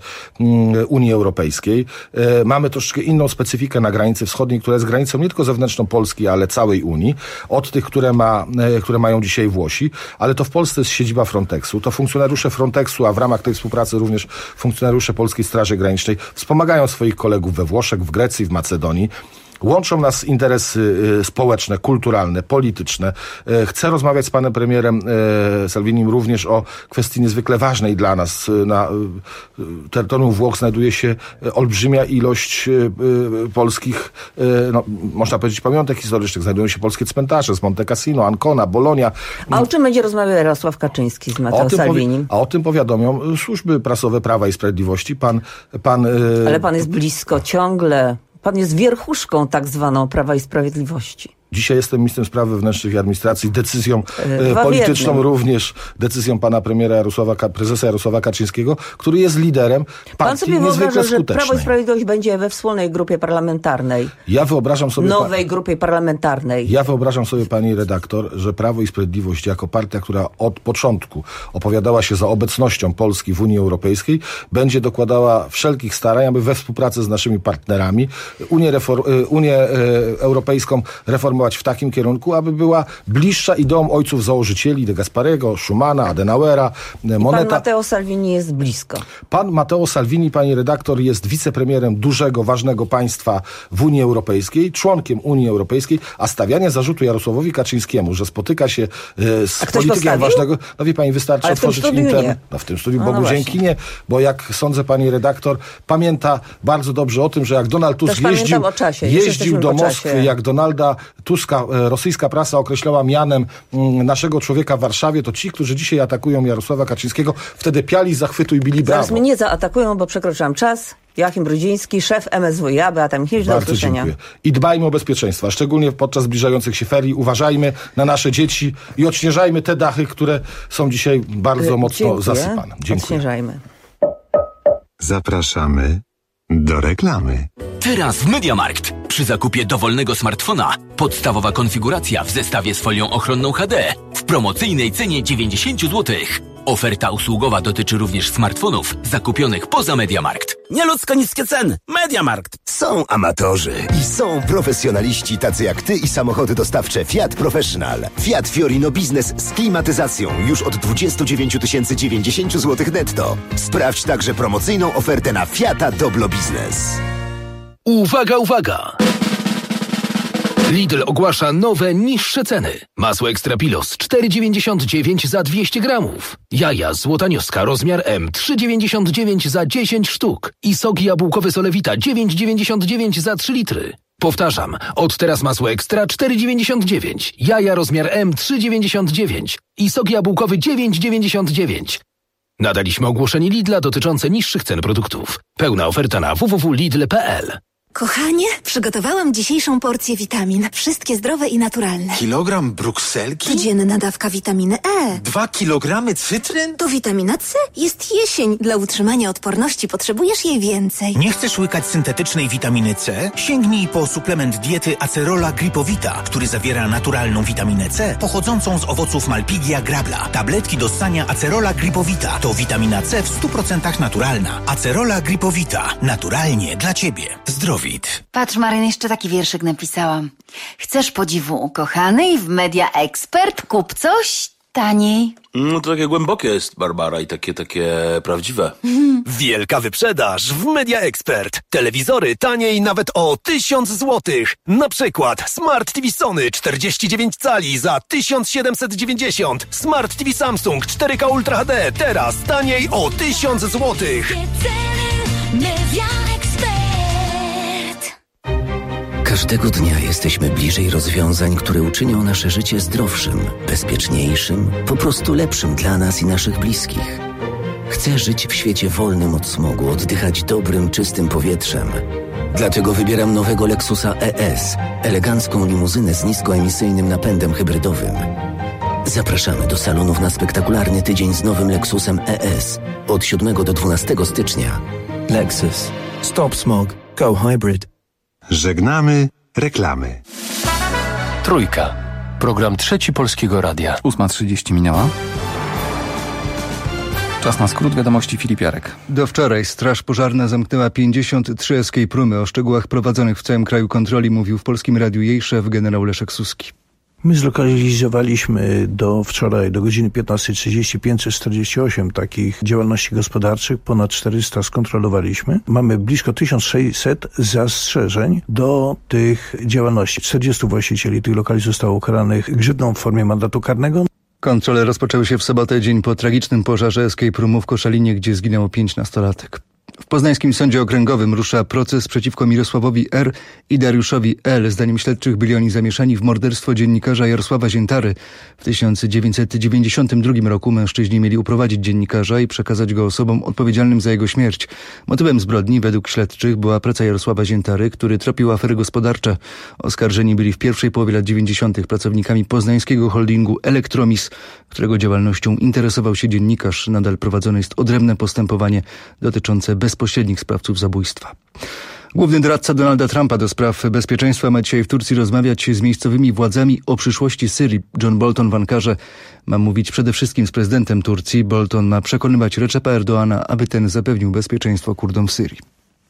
Unii Europejskiej. Mamy troszeczkę inną specyfikę na granicy wschodniej, która jest granicą nie tylko zewnętrzną Polski, ale całej Unii. Od tych, które, ma, które mają dzisiaj Włosi, ale to w Polsce jest siedziba Frontexu. To funkcjonariusze Frontexu, a w ramach tej współpracy również funkcjonariusze Polskiej Straży Granicznej wspomagają swoich kolegów we Włoszech, w Grecji, w Macedonii. Łączą nas interesy społeczne, kulturalne, polityczne. Chcę rozmawiać z panem premierem Salvinim również o kwestii niezwykle ważnej dla nas. Na terytorium Włoch znajduje się olbrzymia ilość polskich, no, można powiedzieć, pamiątek historycznych. Znajdują się polskie cmentarze z Monte Cassino, Ancona, Bologna. A o czym będzie rozmawiał Jarosław Kaczyński z Matteo Salvinim? A o tym powiadomią służby prasowe Prawa i Sprawiedliwości. Pan, pan, Ale pan jest blisko ciągle. Pan jest wierchuszką tak zwaną Prawa i Sprawiedliwości. Dzisiaj jestem ministrem spraw wewnętrznych i administracji. Decyzją Dwa e, polityczną jednym. również, decyzją pana premiera Jarosława, prezesa Jarosława Kaczyńskiego, który jest liderem partii Pan sobie niezwykle wyobraża, że skutecznej. Prawo i Sprawiedliwość będzie we wspólnej grupie parlamentarnej? Ja wyobrażam sobie... Nowej grupie parlamentarnej. Ja wyobrażam sobie, pani redaktor, że Prawo i Sprawiedliwość jako partia, która od początku opowiadała się za obecnością Polski w Unii Europejskiej, będzie dokładała wszelkich starań, aby we współpracy z naszymi partnerami Unię, Refor- Unię e, Europejską reformować w takim kierunku, aby była bliższa ideom ojców założycieli, de Gasparego, Schumana, Adenauera, Moneta. Pan Matteo Salvini jest blisko. Pan Matteo Salvini, pani redaktor, jest wicepremierem dużego, ważnego państwa w Unii Europejskiej, członkiem Unii Europejskiej, a stawianie zarzutu Jarosławowi Kaczyńskiemu, że spotyka się e, z politykiem postawił? ważnego... No wie pani, wystarczy Ale w tym otworzyć studiu internet. nie. No w tym studiu No, Bogu no dzięki nie, bo jak sądzę, pani redaktor pamięta bardzo dobrze o tym, że jak Donald Tusk Też pamiętam jeździł, o czasie. Już jeździł jesteśmy do po Moskwy, czasie. jak Donalda Tuska, e, rosyjska prasa określała mianem m, naszego człowieka w Warszawie, to ci, którzy dzisiaj atakują Jarosława Kaczyńskiego, wtedy piali z zachwytu i bili brawo. Zaraz mnie nie zaatakują, bo przekroczyłam czas. Joachim Brudziński, szef M S W iA, Beata Michniewicz, do Bardzo usłyszenia. dziękuję. I dbajmy o bezpieczeństwo, szczególnie podczas zbliżających się ferii. Uważajmy na nasze dzieci i odśnieżajmy te dachy, które są dzisiaj bardzo mocno Dziękuję. zasypane. Dziękuję. Odśnieżajmy. Zapraszamy do reklamy. Teraz w MediaMarkt. Przy zakupie dowolnego smartfona podstawowa konfiguracja w zestawie z folią ochronną H D w promocyjnej cenie dziewięćdziesiąt złotych. Oferta usługowa dotyczy również smartfonów zakupionych poza MediaMarkt. Nieludzko niskie ceny. MediaMarkt. Są amatorzy i są profesjonaliści tacy jak ty i samochody dostawcze Fiat Professional. Fiat Fiorino Business z klimatyzacją już od dwadzieścia dziewięć tysięcy dziewięćdziesiąt złotych netto. Sprawdź także promocyjną ofertę na Fiata Doblo Business. Uwaga, uwaga! Lidl ogłasza nowe, niższe ceny. Masło Ekstra Pilos cztery dziewięćdziesiąt dziewięć za dwieście gramów. Jaja złotanioska rozmiar M trzy dziewięćdziesiąt dziewięć za dziesięć sztuk. I sok jabłkowy Solewita dziewięć dziewięćdziesiąt dziewięć za trzy litry. Powtarzam, od teraz masło Ekstra cztery dziewięćdziesiąt dziewięć. Jaja rozmiar M trzy dziewięćdziesiąt dziewięć. I sok jabłkowy dziewięć dziewięćdziesiąt dziewięć. Nadaliśmy ogłoszenie Lidla dotyczące niższych cen produktów. Pełna oferta na w w w kropka lidl kropka p l. Kochanie, przygotowałam dzisiejszą porcję witamin. Wszystkie zdrowe i naturalne. Kilogram brukselki? Codzienna dawka witaminy E. Dwa kilogramy cytryn? To witamina C. Jest jesień. Dla utrzymania odporności potrzebujesz jej więcej. Nie chcesz łykać syntetycznej witaminy C? Sięgnij po suplement diety Acerola Gripowita, który zawiera naturalną witaminę C pochodzącą z owoców Malpighia grabla. Tabletki do ssania Acerola Gripowita to witamina C w stu procentach naturalna. Acerola Gripowita. Naturalnie dla Ciebie. Zdrowie. Patrz, Maryn, jeszcze taki wierszyk napisałam. Chcesz podziwu ukochanej w Media Expert? Kup coś taniej. No to takie głębokie jest, Barbara, i takie, takie prawdziwe. Wielka wyprzedaż w Media Expert. Telewizory taniej nawet o tysiąc złotych. Na przykład Smart T V Sony czterdzieści dziewięć cali za tysiąc siedemset dziewięćdziesiąt. Smart T V Samsung cztery K Ultra H D teraz taniej o tysiąc złotych. Media Expert. Każdego dnia jesteśmy bliżej rozwiązań, które uczynią nasze życie zdrowszym, bezpieczniejszym, po prostu lepszym dla nas i naszych bliskich. Chcę żyć w świecie wolnym od smogu, oddychać dobrym, czystym powietrzem. Dlatego wybieram nowego Lexusa E S, elegancką limuzynę z niskoemisyjnym napędem hybrydowym. Zapraszamy do salonów na spektakularny tydzień z nowym Lexusem E S od siódmego do dwunastego stycznia. Lexus. Stop smog. Go hybrid. Żegnamy reklamy. Trójka. Program Trzeci Polskiego Radia. ósma trzydzieści minęła. Czas na skrót wiadomości. Filip Jarek. Do wczoraj Straż Pożarna zamknęła pięćdziesiąt trzy escape roomy. O szczegółach prowadzonych w całym kraju kontroli mówił w Polskim Radiu jej szef generał Leszek Suski. My zlokalizowaliśmy do wczoraj, do godziny piętnastej trzydzieści pięćset czterdzieści osiem takich działalności gospodarczych, ponad czterysta skontrolowaliśmy. Mamy blisko tysiąc sześćset zastrzeżeń do tych działalności. czterdziestu właścicieli tych lokali zostało ukaranych grzywną w formie mandatu karnego. Kontrole rozpoczęły się w sobotę, dzień po tragicznym pożarze escape roomu w Koszalinie, gdzie zginęło pięć nastolatek. W Poznańskim Sądzie Okręgowym rusza proces przeciwko Mirosławowi R. i Dariuszowi L. Zdaniem śledczych byli oni zamieszani w morderstwo dziennikarza Jarosława Ziętary. W tysiąc dziewięćset dziewięćdziesiątym drugim roku mężczyźni mieli uprowadzić dziennikarza i przekazać go osobom odpowiedzialnym za jego śmierć. Motywem zbrodni według śledczych była praca Jarosława Ziętary, który tropił afery gospodarcze. Oskarżeni byli w pierwszej połowie lat dziewięćdziesiątych pracownikami poznańskiego holdingu Elektromis, którego działalnością interesował się dziennikarz. Nadal prowadzone jest odrębne postępowanie dotyczące bezpośrednich sprawców zabójstwa. Główny doradca Donalda Trumpa do spraw bezpieczeństwa ma dzisiaj w Turcji rozmawiać z miejscowymi władzami o przyszłości Syrii. John Bolton w Ankarze ma mówić przede wszystkim z prezydentem Turcji. Bolton ma przekonywać Recepa Erdoğana, aby ten zapewnił bezpieczeństwo Kurdom w Syrii.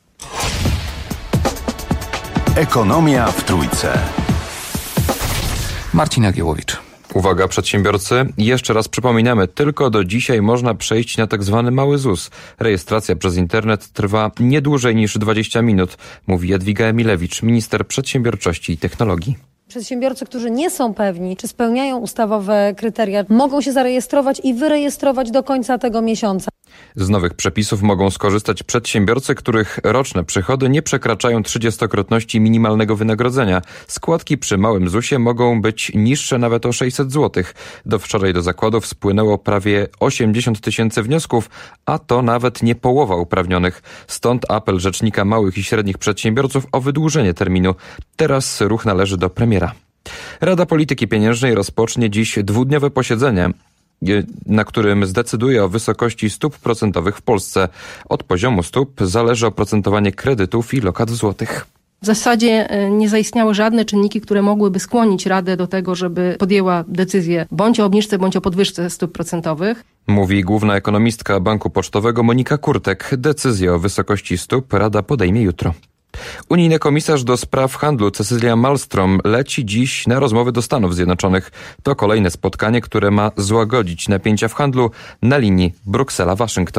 Ekonomia w Trójce. Marcin Jagiełowicz. Uwaga przedsiębiorcy, jeszcze raz przypominamy, tylko do dzisiaj można przejść na tak zwany mały ZUS. Rejestracja przez internet trwa nie dłużej niż dwadzieścia minut, mówi Jadwiga Emilewicz, minister przedsiębiorczości i technologii. Przedsiębiorcy, którzy nie są pewni, czy spełniają ustawowe kryteria, mogą się zarejestrować i wyrejestrować do końca tego miesiąca. Z nowych przepisów mogą skorzystać przedsiębiorcy, których roczne przychody nie przekraczają trzydziestokrotności minimalnego wynagrodzenia. Składki przy małym zusie mogą być niższe nawet o sześćset złotych. Do wczoraj do zakładów spłynęło prawie osiemdziesiąt tysięcy wniosków, a to nawet nie połowa uprawnionych. Stąd apel Rzecznika Małych i Średnich Przedsiębiorców o wydłużenie terminu. Teraz ruch należy do premiera. Rada Polityki Pieniężnej rozpocznie dziś dwudniowe posiedzenie, na którym zdecyduje o wysokości stóp procentowych w Polsce. Od poziomu stóp zależy oprocentowanie kredytów i lokat w złotych. W zasadzie nie zaistniały żadne czynniki, które mogłyby skłonić Radę do tego, żeby podjęła decyzję bądź o obniżce, bądź o podwyżce stóp procentowych. Mówi główna ekonomistka Banku Pocztowego Monika Kurtek. Decyzję o wysokości stóp Rada podejmie jutro. Unijny komisarz do spraw handlu Cecilia Malmström leci dziś na rozmowy do Stanów Zjednoczonych. To kolejne spotkanie, które ma złagodzić napięcia w handlu na linii Bruksela-Waszyngton.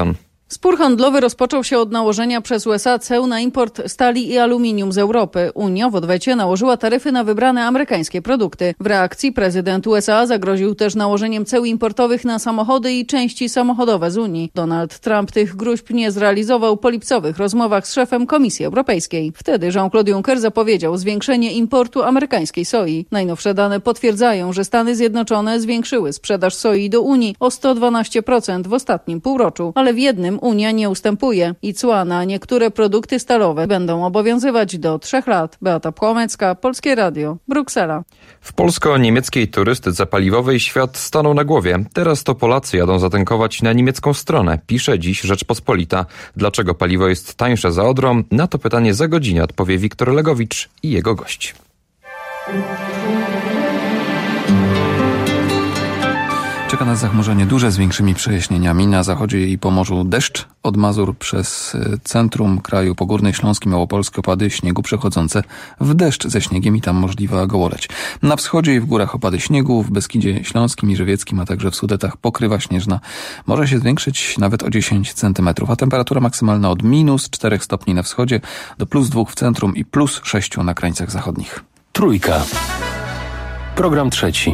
Spór handlowy rozpoczął się od nałożenia przez U S A ceł na import stali i aluminium z Europy. Unia w odwecie nałożyła taryfy na wybrane amerykańskie produkty. W reakcji prezydent U S A zagroził też nałożeniem ceł importowych na samochody i części samochodowe z Unii. Donald Trump tych gróźb nie zrealizował po lipcowych rozmowach z szefem Komisji Europejskiej. Wtedy Jean-Claude Juncker zapowiedział zwiększenie importu amerykańskiej soi. Najnowsze dane potwierdzają, że Stany Zjednoczone zwiększyły sprzedaż soi do Unii o sto dwanaście procent w ostatnim półroczu, ale w jednym Unia nie ustępuje i cła na niektóre produkty stalowe będą obowiązywać do trzech lat. Beata Płomecka, Polskie Radio, Bruksela. W polsko-niemieckiej turystyce paliwowej świat stanął na głowie. Teraz to Polacy jadą zatankować na niemiecką stronę, pisze dziś Rzeczpospolita. Dlaczego paliwo jest tańsze za Odrą? Na to pytanie za godzinę odpowie Wiktor Legowicz i jego gość. Czeka nas zachmurzenie duże z większymi przejaśnieniami. Na zachodzie i Pomorzu deszcz. Od Mazur przez centrum kraju po Górnej Śląskiej, Małopolskie opady śniegu przechodzące w deszcz ze śniegiem i tam możliwa gołoleć. Na wschodzie i w górach opady śniegu, w Beskidzie Śląskim i Żywieckim, a także w Sudetach pokrywa śnieżna może się zwiększyć nawet o dziesięć centymetrów, a temperatura maksymalna od minus czterech stopni na wschodzie do plus dwóch w centrum i plus sześciu na krańcach zachodnich. Trójka. Program trzeci.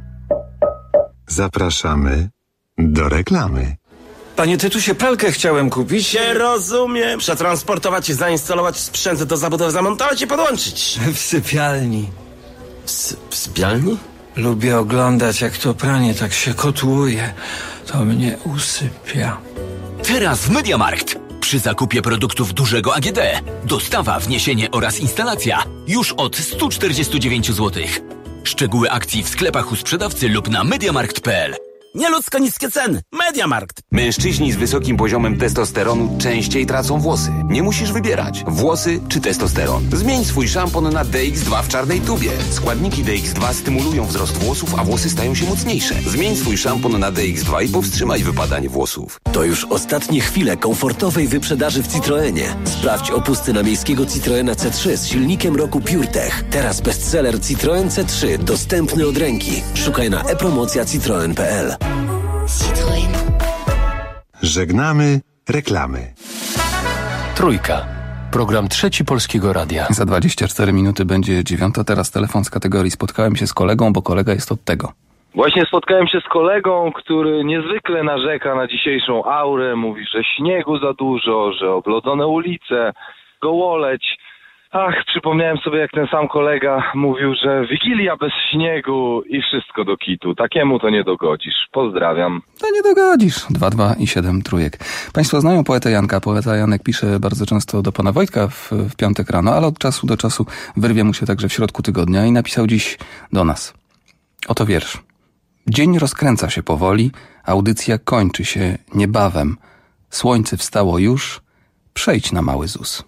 Zapraszamy do reklamy. Panie Tytusie, pralkę chciałem kupić. Nie rozumiem. Przetransportować i zainstalować sprzęt do zabudowy, zamontować i podłączyć. W sypialni. S- w sypialni? Lubię oglądać, jak to pranie tak się kotłuje. To mnie usypia. Teraz w MediaMarkt. Przy zakupie produktów dużego A G D. Dostawa, wniesienie oraz instalacja już od sto czterdzieści dziewięć złotych. Szczegóły akcji w sklepach u sprzedawcy lub na mediamarkt kropka p l. Nieludzko niskie ceny. MediaMarkt. Mężczyźni z wysokim poziomem testosteronu częściej tracą włosy. Nie musisz wybierać. Włosy czy testosteron. Zmień swój szampon na D X dwa w czarnej tubie. Składniki D X dwa stymulują wzrost włosów, a włosy stają się mocniejsze. Zmień swój szampon na D X dwa i powstrzymaj wypadanie włosów. To już ostatnie chwile komfortowej wyprzedaży w Citroenie. Sprawdź opusty na miejskiego Citroena C trzy z silnikiem roku PureTech. Teraz bestseller Citroen C trzy dostępny od ręki. Szukaj na e-promocja citroen kropka p l. Citroen. Żegnamy reklamy. Trójka. Program trzeci Polskiego Radia. Za dwadzieścia cztery minuty będzie dziewiąta. Teraz telefon z kategorii spotkałem się z kolegą, bo kolega jest od tego. Właśnie spotkałem się z kolegą, który niezwykle narzeka na dzisiejszą aurę. Mówi, że śniegu za dużo, że oblodzone ulice, gołoleć. Ach, przypomniałem sobie, jak ten sam kolega mówił, że Wigilia bez śniegu i wszystko do kitu. Takiemu to nie dogodzisz. Pozdrawiam. To nie dogodzisz. Dwa, dwa i siedem trójek. Państwo znają poetę Janka. Poeta Janek pisze bardzo często do pana Wojtka w, w piątek rano, ale od czasu do czasu wyrwie mu się także w środku tygodnia i napisał dziś do nas. Oto wiersz. Dzień rozkręca się powoli, audycja kończy się niebawem. Słońce wstało już, przejdź na mały Z U S.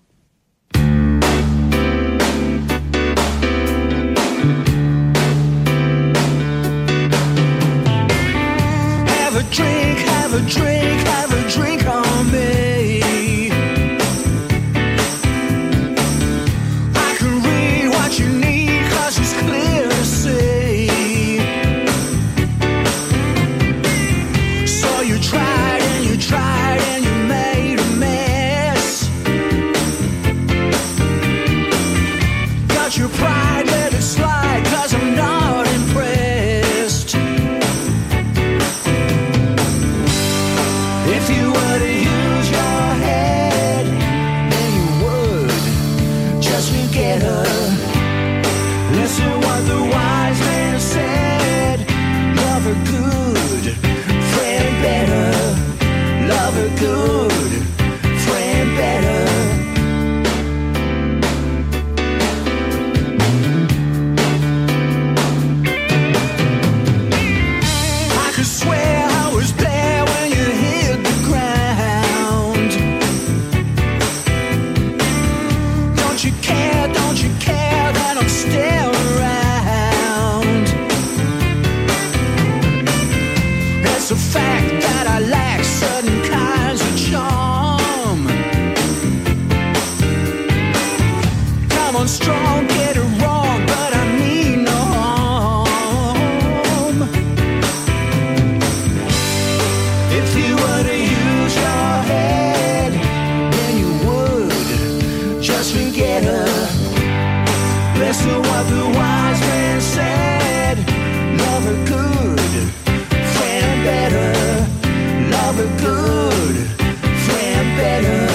Have a drink, have a drink, have a drink on me. I can read what you need, cause it's clear to see. So you tried and you tried and you made a mess. Got your pride, let it slide, cause I'm not impressed. If you were to use your head, then you would just forget her. Listen what the wise man said. Love her good, friend better. Love her good, friend better. I could swear I was there when you hit the ground. Don't you care, don't you care that I'm still around? It's a fact that I lack certain kinds of charm. Come on strong, get it wrong, but I mean no harm. If you were to use your head, Listen what the wise man said. Love her good, friend better. Love her good, friend better.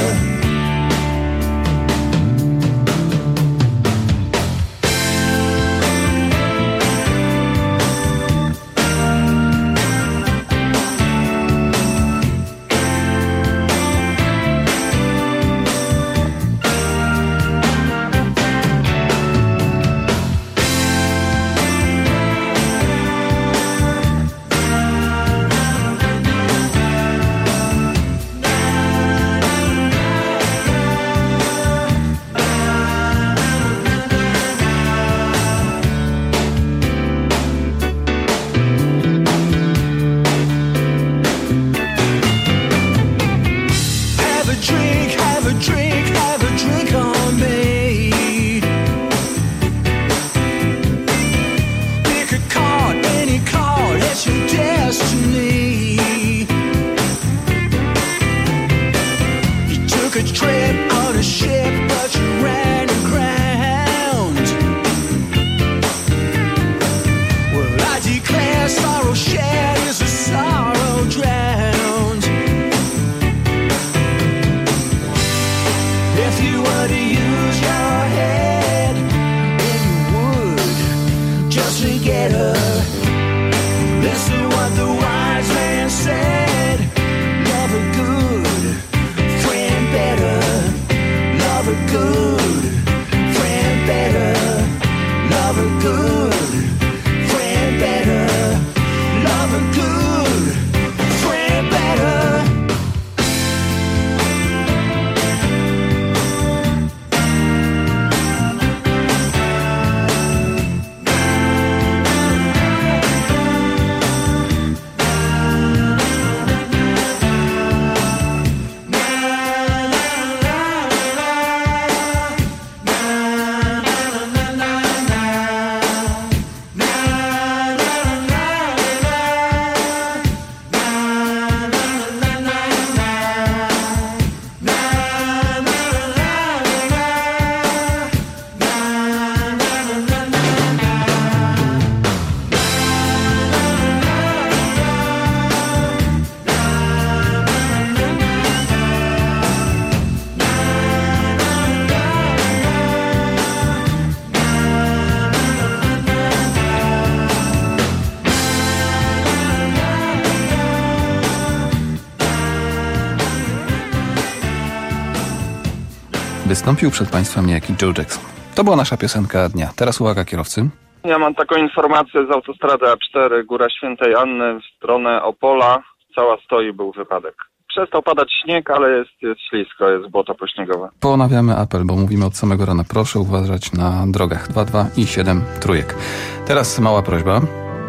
Wystąpił przed Państwem niejaki Joe Jackson. To była nasza piosenka dnia. Teraz uwaga kierowcy. Ja mam taką informację z autostrady A cztery, Góra Świętej Anny w stronę Opola. Cała stoi, był wypadek. Przestał padać śnieg, ale jest, jest ślisko, jest błoto pośniegowe. Ponawiamy apel, bo mówimy od samego rana. Proszę uważać na drogach dwa dwa i siedem trójek. Teraz mała prośba.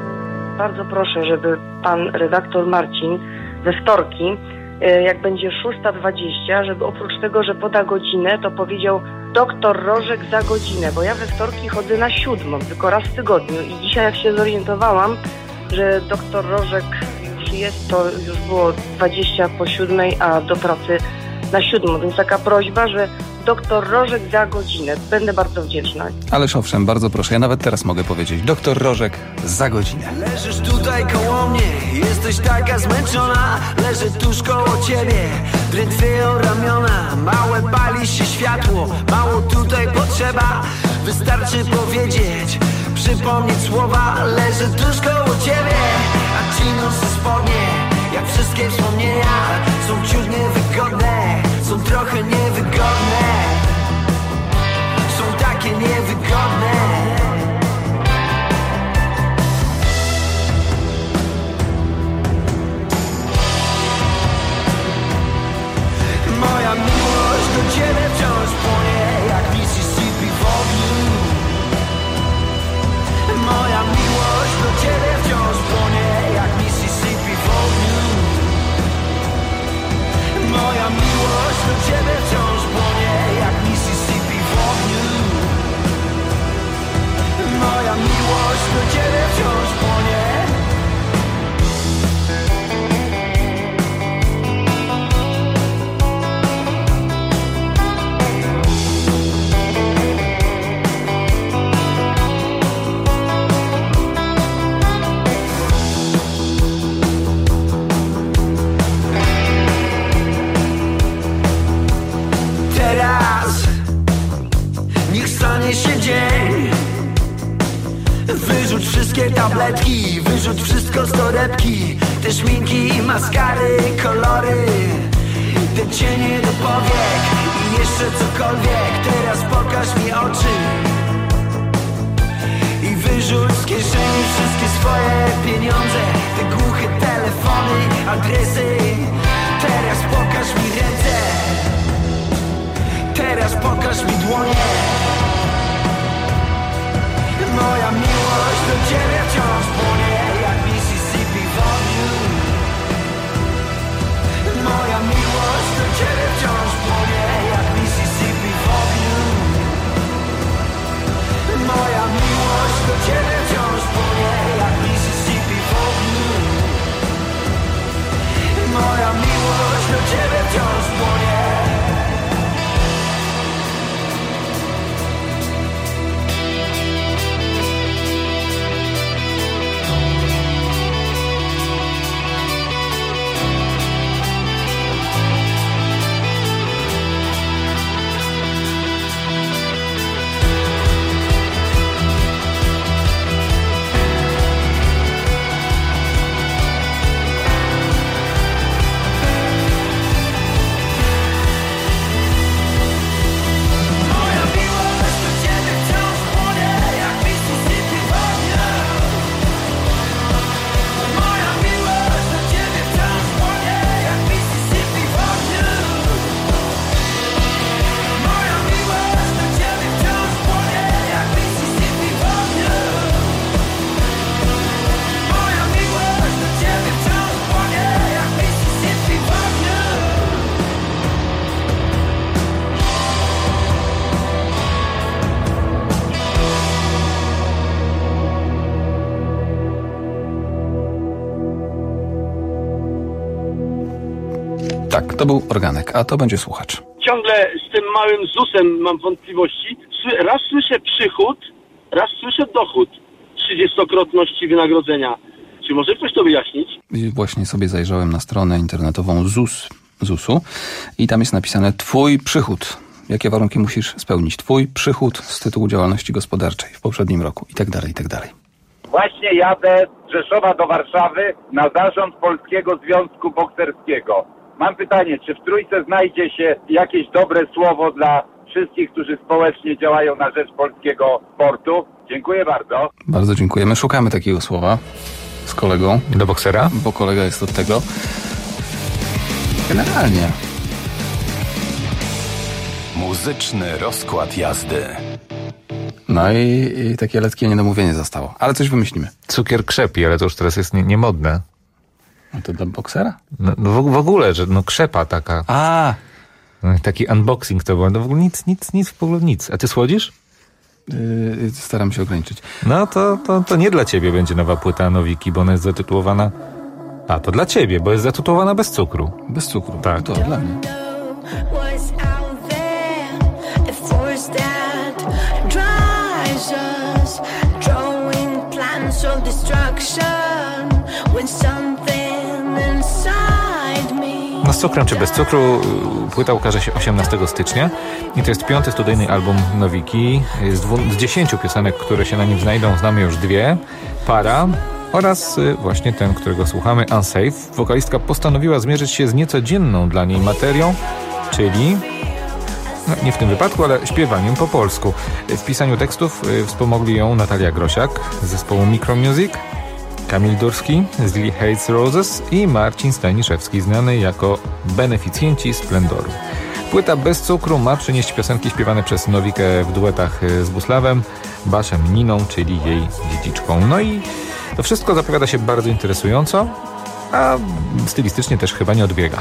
Bardzo proszę, żeby pan redaktor Marcin we wtorki, jak będzie szósta dwadzieścia, żeby oprócz tego, że poda godzinę, to powiedział doktor Rożek za godzinę, bo ja we wtorki chodzę na siódmą, tylko raz w tygodniu i dzisiaj jak się zorientowałam, że doktor Rożek już jest, to już było dwadzieścia po siódmej, a do pracy na siódmą, więc taka prośba, że doktor Rożek za godzinę. Będę bardzo wdzięczna. Ależ owszem, bardzo proszę. Ja nawet teraz mogę powiedzieć. Doktor Rożek za godzinę. Leżysz tutaj koło mnie, jesteś taka zmęczona. Leżę tuż koło ciebie, drętwieją ramiona. Małe pali się światło, mało tutaj potrzeba. Wystarczy powiedzieć, przypomnieć słowa. Leżę tuż koło ciebie, a ci noszę spodnie. Jak wszystkie wspomnienia są ciut niewygodne, są trochę niewygodne, są takie niewygodne. Moja miłość do ciebie wciąż płonie jak Mississippi w ogniu. Moja miłość do ciebie wciąż płonie jak Mississippi w ogniu. nalepki, te szminki, maskary, kolory, te cienie do powiek i jeszcze cokolwiek. Teraz pokaż mi oczy i wyrzuć z kieszeni wszystkie swoje pieniądze, te głuche telefony, adresy. Teraz pokaż mi ręce, teraz pokaż mi dłonie. Moja miłość do ciebie wciąż płonie jak Mississippi w ogniu. Moja miłość do ciebie wciąż płonie jak Mississippi w ogniu. Moja miłość do ciebie wciąż płonie jak Mississippi w ogniu. Moja miłość do ciebie wciąż płonie. Tak, to był Organek, a to będzie słuchacz. Ciągle z tym małym zusem mam wątpliwości. Raz słyszę przychód, raz słyszę dochód trzydziestokrotności wynagrodzenia. Czy może ktoś to wyjaśnić? I właśnie sobie zajrzałem na stronę internetową Z U S, Z U S-u i tam jest napisane twój przychód. Jakie warunki musisz spełnić? Twój przychód z tytułu działalności gospodarczej w poprzednim roku i tak dalej, i tak dalej. Właśnie jadę z Rzeszowa do Warszawy na zarząd Polskiego Związku Bokserskiego. Mam pytanie, czy w Trójce znajdzie się jakieś dobre słowo dla wszystkich, którzy społecznie działają na rzecz polskiego sportu? Dziękuję bardzo. Bardzo dziękujemy. Szukamy takiego słowa z kolegą. Do boksera? Bo kolega jest od tego. Generalnie. Muzyczny rozkład jazdy. No i, i takie letkie niedomówienie zostało. Ale coś wymyślimy. Cukier krzepi, ale to już teraz jest nie, niemodne. No to dla boksera? No, no w, w ogóle, że no krzepa taka. A. No, taki unboxing to było. No w ogóle nic, nic, nic, w ogóle nic. A ty słodzisz? Yy, staram się ograniczyć. No to, to, to nie dla ciebie będzie nowa płyta Nowiki, bo ona jest zatytułowana... A, to dla ciebie, bo jest zatytułowana bez cukru. Bez cukru? Tak. To dla mnie. No z cukrem czy bez cukru płyta ukaże się osiemnastego stycznia i to jest piąty studyjny album Nowiki. Z, dwu, z dziesięciu piosenek, które się na nim znajdą, znamy już dwie. Para oraz właśnie ten, którego słuchamy, Unsafe. Wokalistka postanowiła zmierzyć się z niecodzienną dla niej materią, czyli... No, nie w tym wypadku, ale śpiewaniem po polsku. W pisaniu tekstów wspomogli ją Natalia Grosiak z zespołu Micromusic, Kamil Durski z Lily Hates Roses i Marcin Staniszewski, znany jako beneficjenci Splendoru. Płyta bez cukru ma przynieść piosenki śpiewane przez Nowikę w duetach z Buslawem, Baszem i Niną, czyli jej dziedziczką. No i to wszystko zapowiada się bardzo interesująco, a stylistycznie też chyba nie odbiega.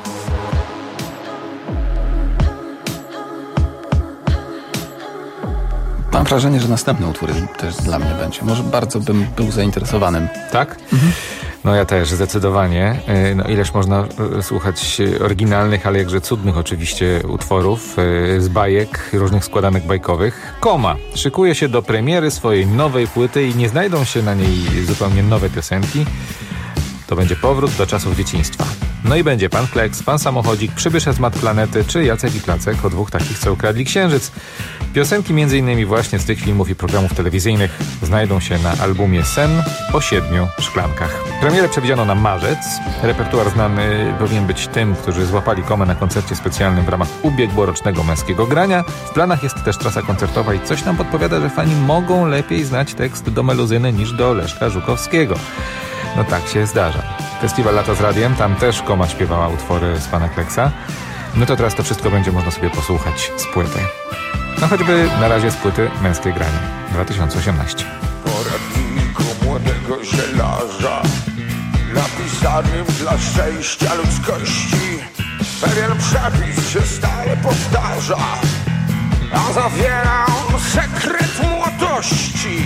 Mam wrażenie, że następny utwór też dla mnie będzie. Może bardzo bym był zainteresowanym. Tak? Mhm. No ja też, zdecydowanie. No ileż można słuchać oryginalnych, ale jakże cudnych oczywiście utworów z bajek, różnych składanek bajkowych. Koma szykuje się do premiery swojej nowej płyty i nie znajdą się na niej zupełnie nowe piosenki. To będzie powrót do czasów dzieciństwa. No i będzie pan Kleks, pan Samochodzik, Przybysze z Mat Planety, czy Jacek i Placek, o dwóch takich, co ukradli księżyc. Piosenki między innymi właśnie z tych filmów i programów telewizyjnych znajdą się na albumie Sen o siedmiu szklankach. Premierę przewidziano na marzec. Repertuar znany powinien być tym, którzy złapali komę na koncercie specjalnym w ramach ubiegłorocznego Męskiego Grania. W planach jest też trasa koncertowa i coś nam podpowiada, że fani mogą lepiej znać tekst do Meluzyny niż do Leszka Żukowskiego. No tak się zdarza. Festiwal Lata z Radiem, tam też Koma śpiewała utwory z pana Kleksa. No to teraz to wszystko będzie można sobie posłuchać z płyty. No choćby na razie z płyty Męskie Granie dwa tysiące osiemnaście. Poradniku młodego zielarza, napisanym dla szczęścia ludzkości, pewien przepis się stale powtarza, a zawiera on sekret młodości.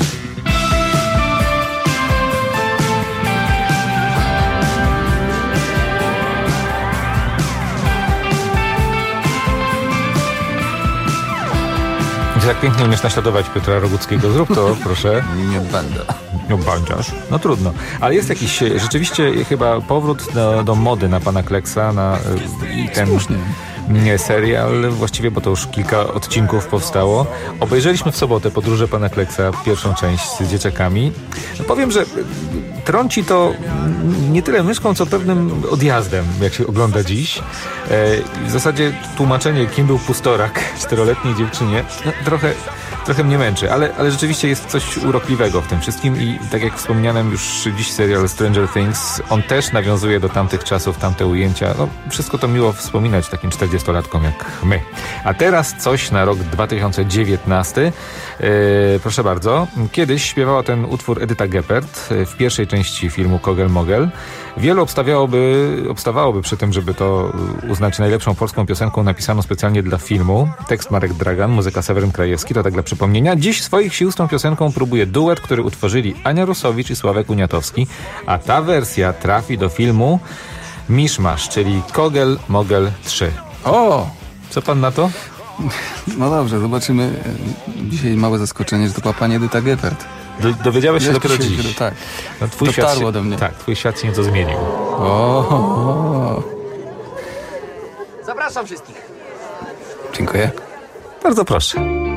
Jak pięknie umiesz naśladować Piotra Roguckiego, zrób to, proszę. Nie będę. No będziesz. No trudno. Ale jest jakiś rzeczywiście chyba powrót do, do mody na pana Kleksa, na i ten nie, serial właściwie, bo to już kilka odcinków powstało. Obejrzeliśmy w sobotę Podróże pana Kleksa, pierwszą część z dzieciakami. No powiem, że trąci to nie tyle myszką, co pewnym odjazdem, jak się ogląda dziś. W zasadzie tłumaczenie, kim był Pustorak czteroletniej dziewczynie, no, trochę, trochę mnie męczy, ale, ale rzeczywiście jest coś urokliwego w tym wszystkim i tak jak wspomniałem już dziś serial Stranger Things, on też nawiązuje do tamtych czasów, tamte ujęcia. No, wszystko to miło wspominać takim czterdziestolatkom jak my. A teraz coś na rok dwa tysiące dziewiętnasty. Yy, proszę bardzo. Kiedyś śpiewała ten utwór Edyta Geppert w pierwszej części filmu Kogel Mogel. Wielu obstawiałoby, obstawałoby przy tym, żeby to uznać najlepszą polską piosenką napisaną specjalnie dla filmu. Tekst Marek Dragan, muzyka Seweryn Krajewski, to tak dla przypomnienia. Dziś swoich sił z tą piosenką próbuje duet, który utworzyli Ania Rusowicz i Sławek Uniatowski, a ta wersja trafi do filmu Miszmasz, czyli Kogel Mogel trzy. O! Co pan na to? No dobrze, zobaczymy. Dzisiaj małe zaskoczenie, że to była pani Edyta Geppert. Do, dowiedziałeś się Wiesz, dopiero się, dziś. Tak. No, twój Dotarło świat się, do mnie. Tak, twój świat się nieco zmienił. O, o. Zapraszam wszystkich. Dziękuję. Bardzo proszę.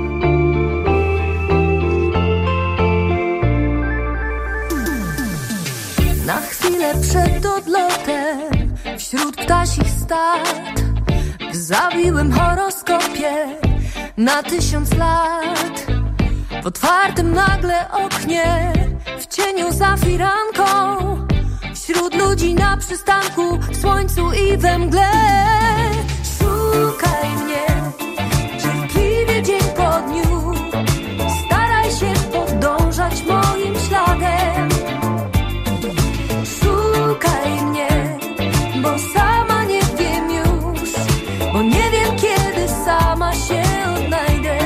Na chwilę przed odlotem wśród ptasich stad w zawiłym horoskopie na tysiąc lat. W otwartym nagle oknie, w cieniu za firanką, wśród ludzi na przystanku, w słońcu i we mgle. Szukaj mnie, cierpliwie dzień po dniu, staraj się podążać moim śladem. Szukaj mnie, bo sama nie wiem już, bo nie wiem kiedy sama się odnajdę.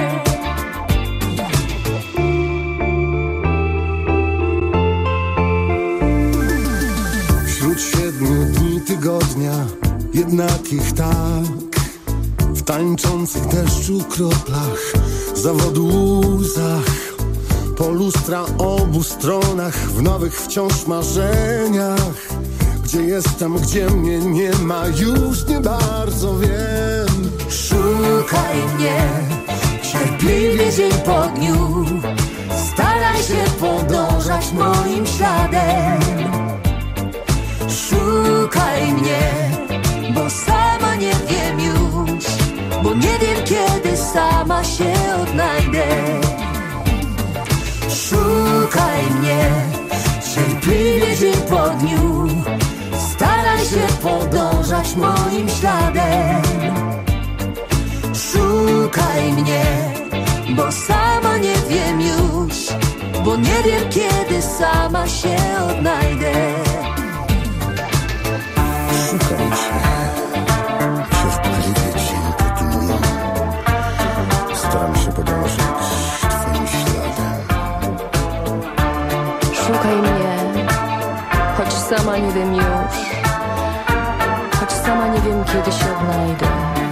Wśród siedmiu dni tygodnia, jednakich tak, w tańczących deszczu kroplach, zawodu łzach, po lustra obu stronach, w nowych wciąż marzeniach. Gdzie jestem, gdzie mnie nie ma, już nie bardzo wiem. Szukaj mnie, cierpliwie dzień po dniu, staraj się podążać moim śladem. Szukaj mnie, bo sama nie wiem już, bo nie wiem kiedy sama się odnajdę. Szukaj mnie, cierpliwie dzień po dniu, staraj się podążać moim śladem. Szukaj mnie, bo sama nie wiem już, bo nie wiem kiedy sama się odnajdę. Szukam cię, cierpliwie dzień po dniu, staram się podążać twoim śladem. Szukaj mnie, choć sama nie wiem już, choć sama nie wiem kiedy się odnajdę.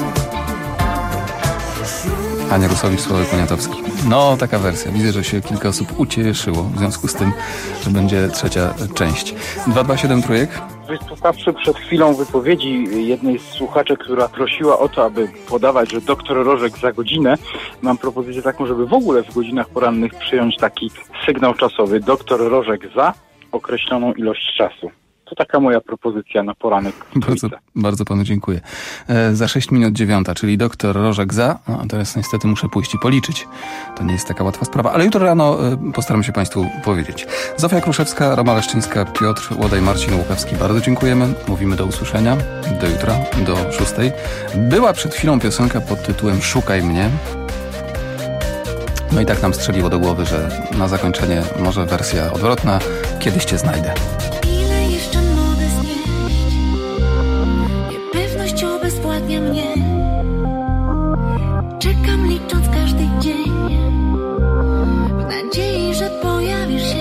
Ania Rusowicz, Sławek Uniatowski. No, taka wersja. Widzę, że się kilka osób ucieszyło w związku z tym, że będzie trzecia część. dwa dwa siedem trójek. Wysłuchawszy przed chwilą wypowiedzi jednej z słuchaczek, która prosiła o to, aby podawać, że doktor Rożek za godzinę, mam propozycję taką, żeby w ogóle w godzinach porannych przyjąć taki sygnał czasowy. Doktor Rożek za określoną ilość czasu. To taka moja propozycja na poranek. Bardzo, bardzo panu dziękuję. E, za sześć minut dziewiąta, czyli doktor Rożek za, no, a teraz niestety muszę pójść i policzyć. To nie jest taka łatwa sprawa, ale jutro rano e, postaram się państwu powiedzieć. Zofia Kruszewska, Roma Leszczyńska, Piotr Łodaj, Marcin Łukawski, bardzo dziękujemy. Mówimy do usłyszenia, do jutra, do szóstej. Była przed chwilą piosenka pod tytułem Szukaj mnie. No i tak nam strzeliło do głowy, że na zakończenie może wersja odwrotna. Kiedyś cię znajdę. Obezwładnia mnie. Czekam licząc każdy dzień, w nadziei, że pojawisz się.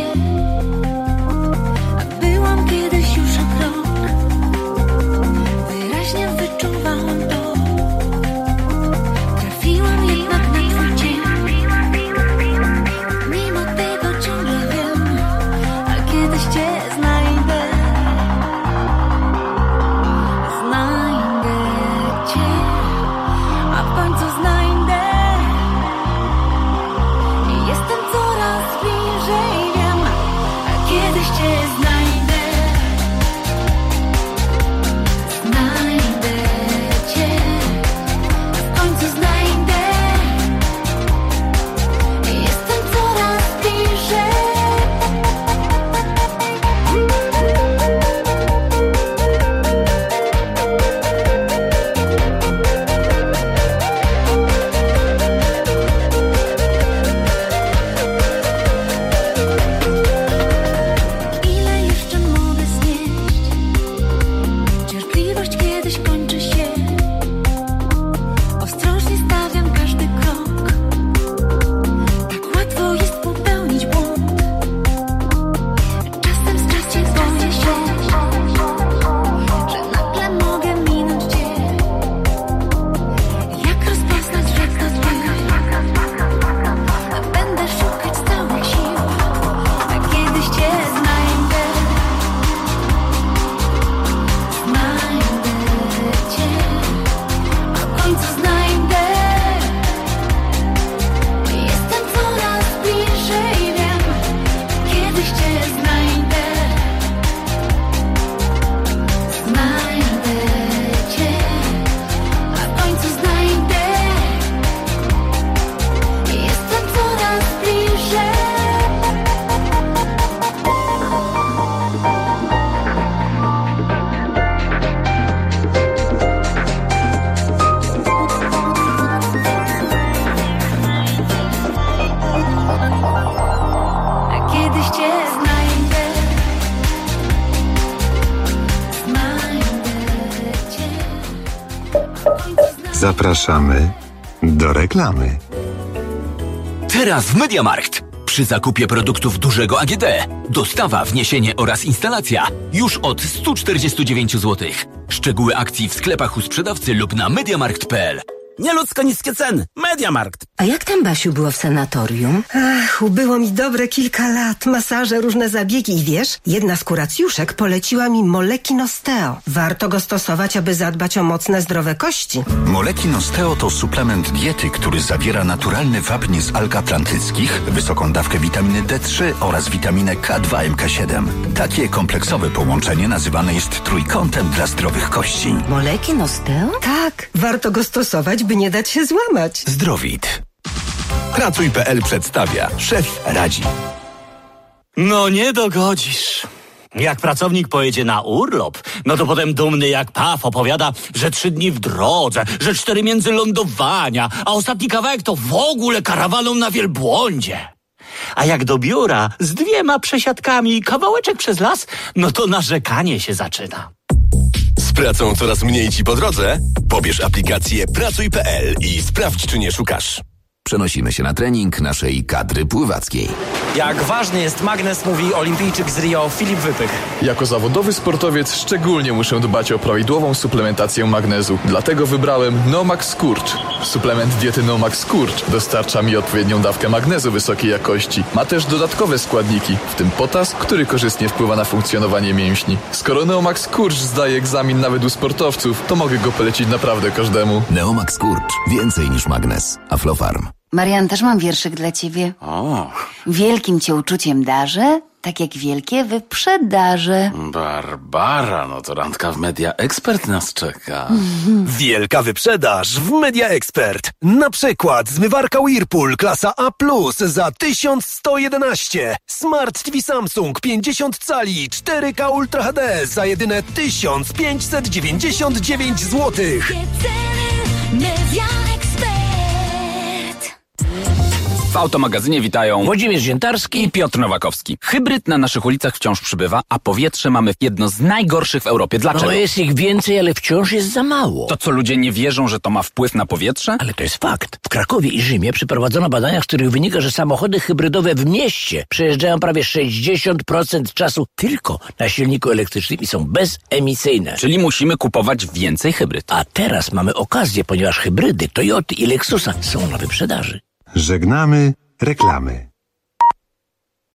A byłam kiedyś już o krok, wyraźnie wyczuwałam to. Trafiłam jednak na twój cień. Mimo tego ciągle wiem, a kiedyś cię znajdę. A w końcu znajdę. Jestem coraz bliżej, wiem, a kiedyś cię znajdę. Znajdę cię. W końcu znajdę. Jestem coraz bliżej. Zapraszamy do reklamy. Teraz w MediaMarkt. Przy zakupie produktów dużego A G D dostawa, wniesienie oraz instalacja już od sto czterdzieści dziewięć złotych. Szczegóły akcji w sklepach u sprzedawcy lub na mediamarkt kropka p l. Nieludzko niskie ceny. MediaMarkt. A jak tam, Basiu, było w sanatorium? Ach, ubyło mi dobre kilka lat. Masaże, różne zabiegi i wiesz, jedna z kuracjuszek poleciła mi Molekin Osteo. Warto go stosować, aby zadbać o mocne, zdrowe kości. Molekin Osteo to suplement diety, który zawiera naturalny wapń z alg atlantyckich, wysoką dawkę witaminy D trzy oraz witaminę K dwa M K siedem. Takie kompleksowe połączenie nazywane jest trójkątem dla zdrowych kości. Molekin Osteo? Tak, warto go stosować, by nie dać się złamać. Zdrowit. Pracuj kropka p l przedstawia. Szef radzi. No nie dogodzisz. Jak pracownik pojedzie na urlop, no to potem dumny jak paw opowiada, że trzy dni w drodze, że cztery międzylądowania, a ostatni kawałek to w ogóle karawaną na wielbłądzie. A jak do biura z dwiema przesiadkami i kawałeczek przez las, no to narzekanie się zaczyna. Z pracą coraz mniej ci po drodze? Pobierz aplikację Pracuj kropka p l i sprawdź, czy nie szukasz. Przenosimy się na trening naszej kadry pływackiej. Jak ważny jest magnes, mówi olimpijczyk z Rio Filip Wypych. Jako zawodowy sportowiec szczególnie muszę dbać o prawidłową suplementację magnezu. Dlatego wybrałem Nomax Skurcz. Suplement diety Nomax Skurcz dostarcza mi odpowiednią dawkę magnezu wysokiej jakości. Ma też dodatkowe składniki, w tym potas, który korzystnie wpływa na funkcjonowanie mięśni. Skoro Neomax Skurcz zdaje egzamin nawet u sportowców, to mogę go polecić naprawdę każdemu. Neomax Skurcz. Więcej niż magnes. Aflofarm. Marian, też mam wierszyk dla ciebie. O. Wielkim cię uczuciem darzę, tak jak wielkie wyprzedaże. Barbara, no to randka w Media Expert nas czeka. Wielka wyprzedaż w Media Expert. Na przykład zmywarka Whirlpool klasa A plus za tysiąc sto jedenaście. Smart T V Samsung pięćdziesiąt cali cztery K Ultra H D za jedyne tysiąc pięćset dziewięćdziesiąt dziewięć złotych. Media Expert. W Automagazynie witają Włodzimierz Ziętarski i Piotr Nowakowski. Hybryd na naszych ulicach wciąż przybywa, a powietrze mamy jedno z najgorszych w Europie. Dlaczego? No jest ich więcej, ale wciąż jest za mało. To co, ludzie nie wierzą, że to ma wpływ na powietrze? Ale to jest fakt. W Krakowie i Rzymie przeprowadzono badania, z których wynika, że samochody hybrydowe w mieście przejeżdżają prawie sześćdziesiąt procent czasu tylko na silniku elektrycznym i są bezemisyjne. Czyli musimy kupować więcej hybryd. A teraz mamy okazję, ponieważ hybrydy Toyoty i Lexusa są na wyprzedaży. Żegnamy reklamy.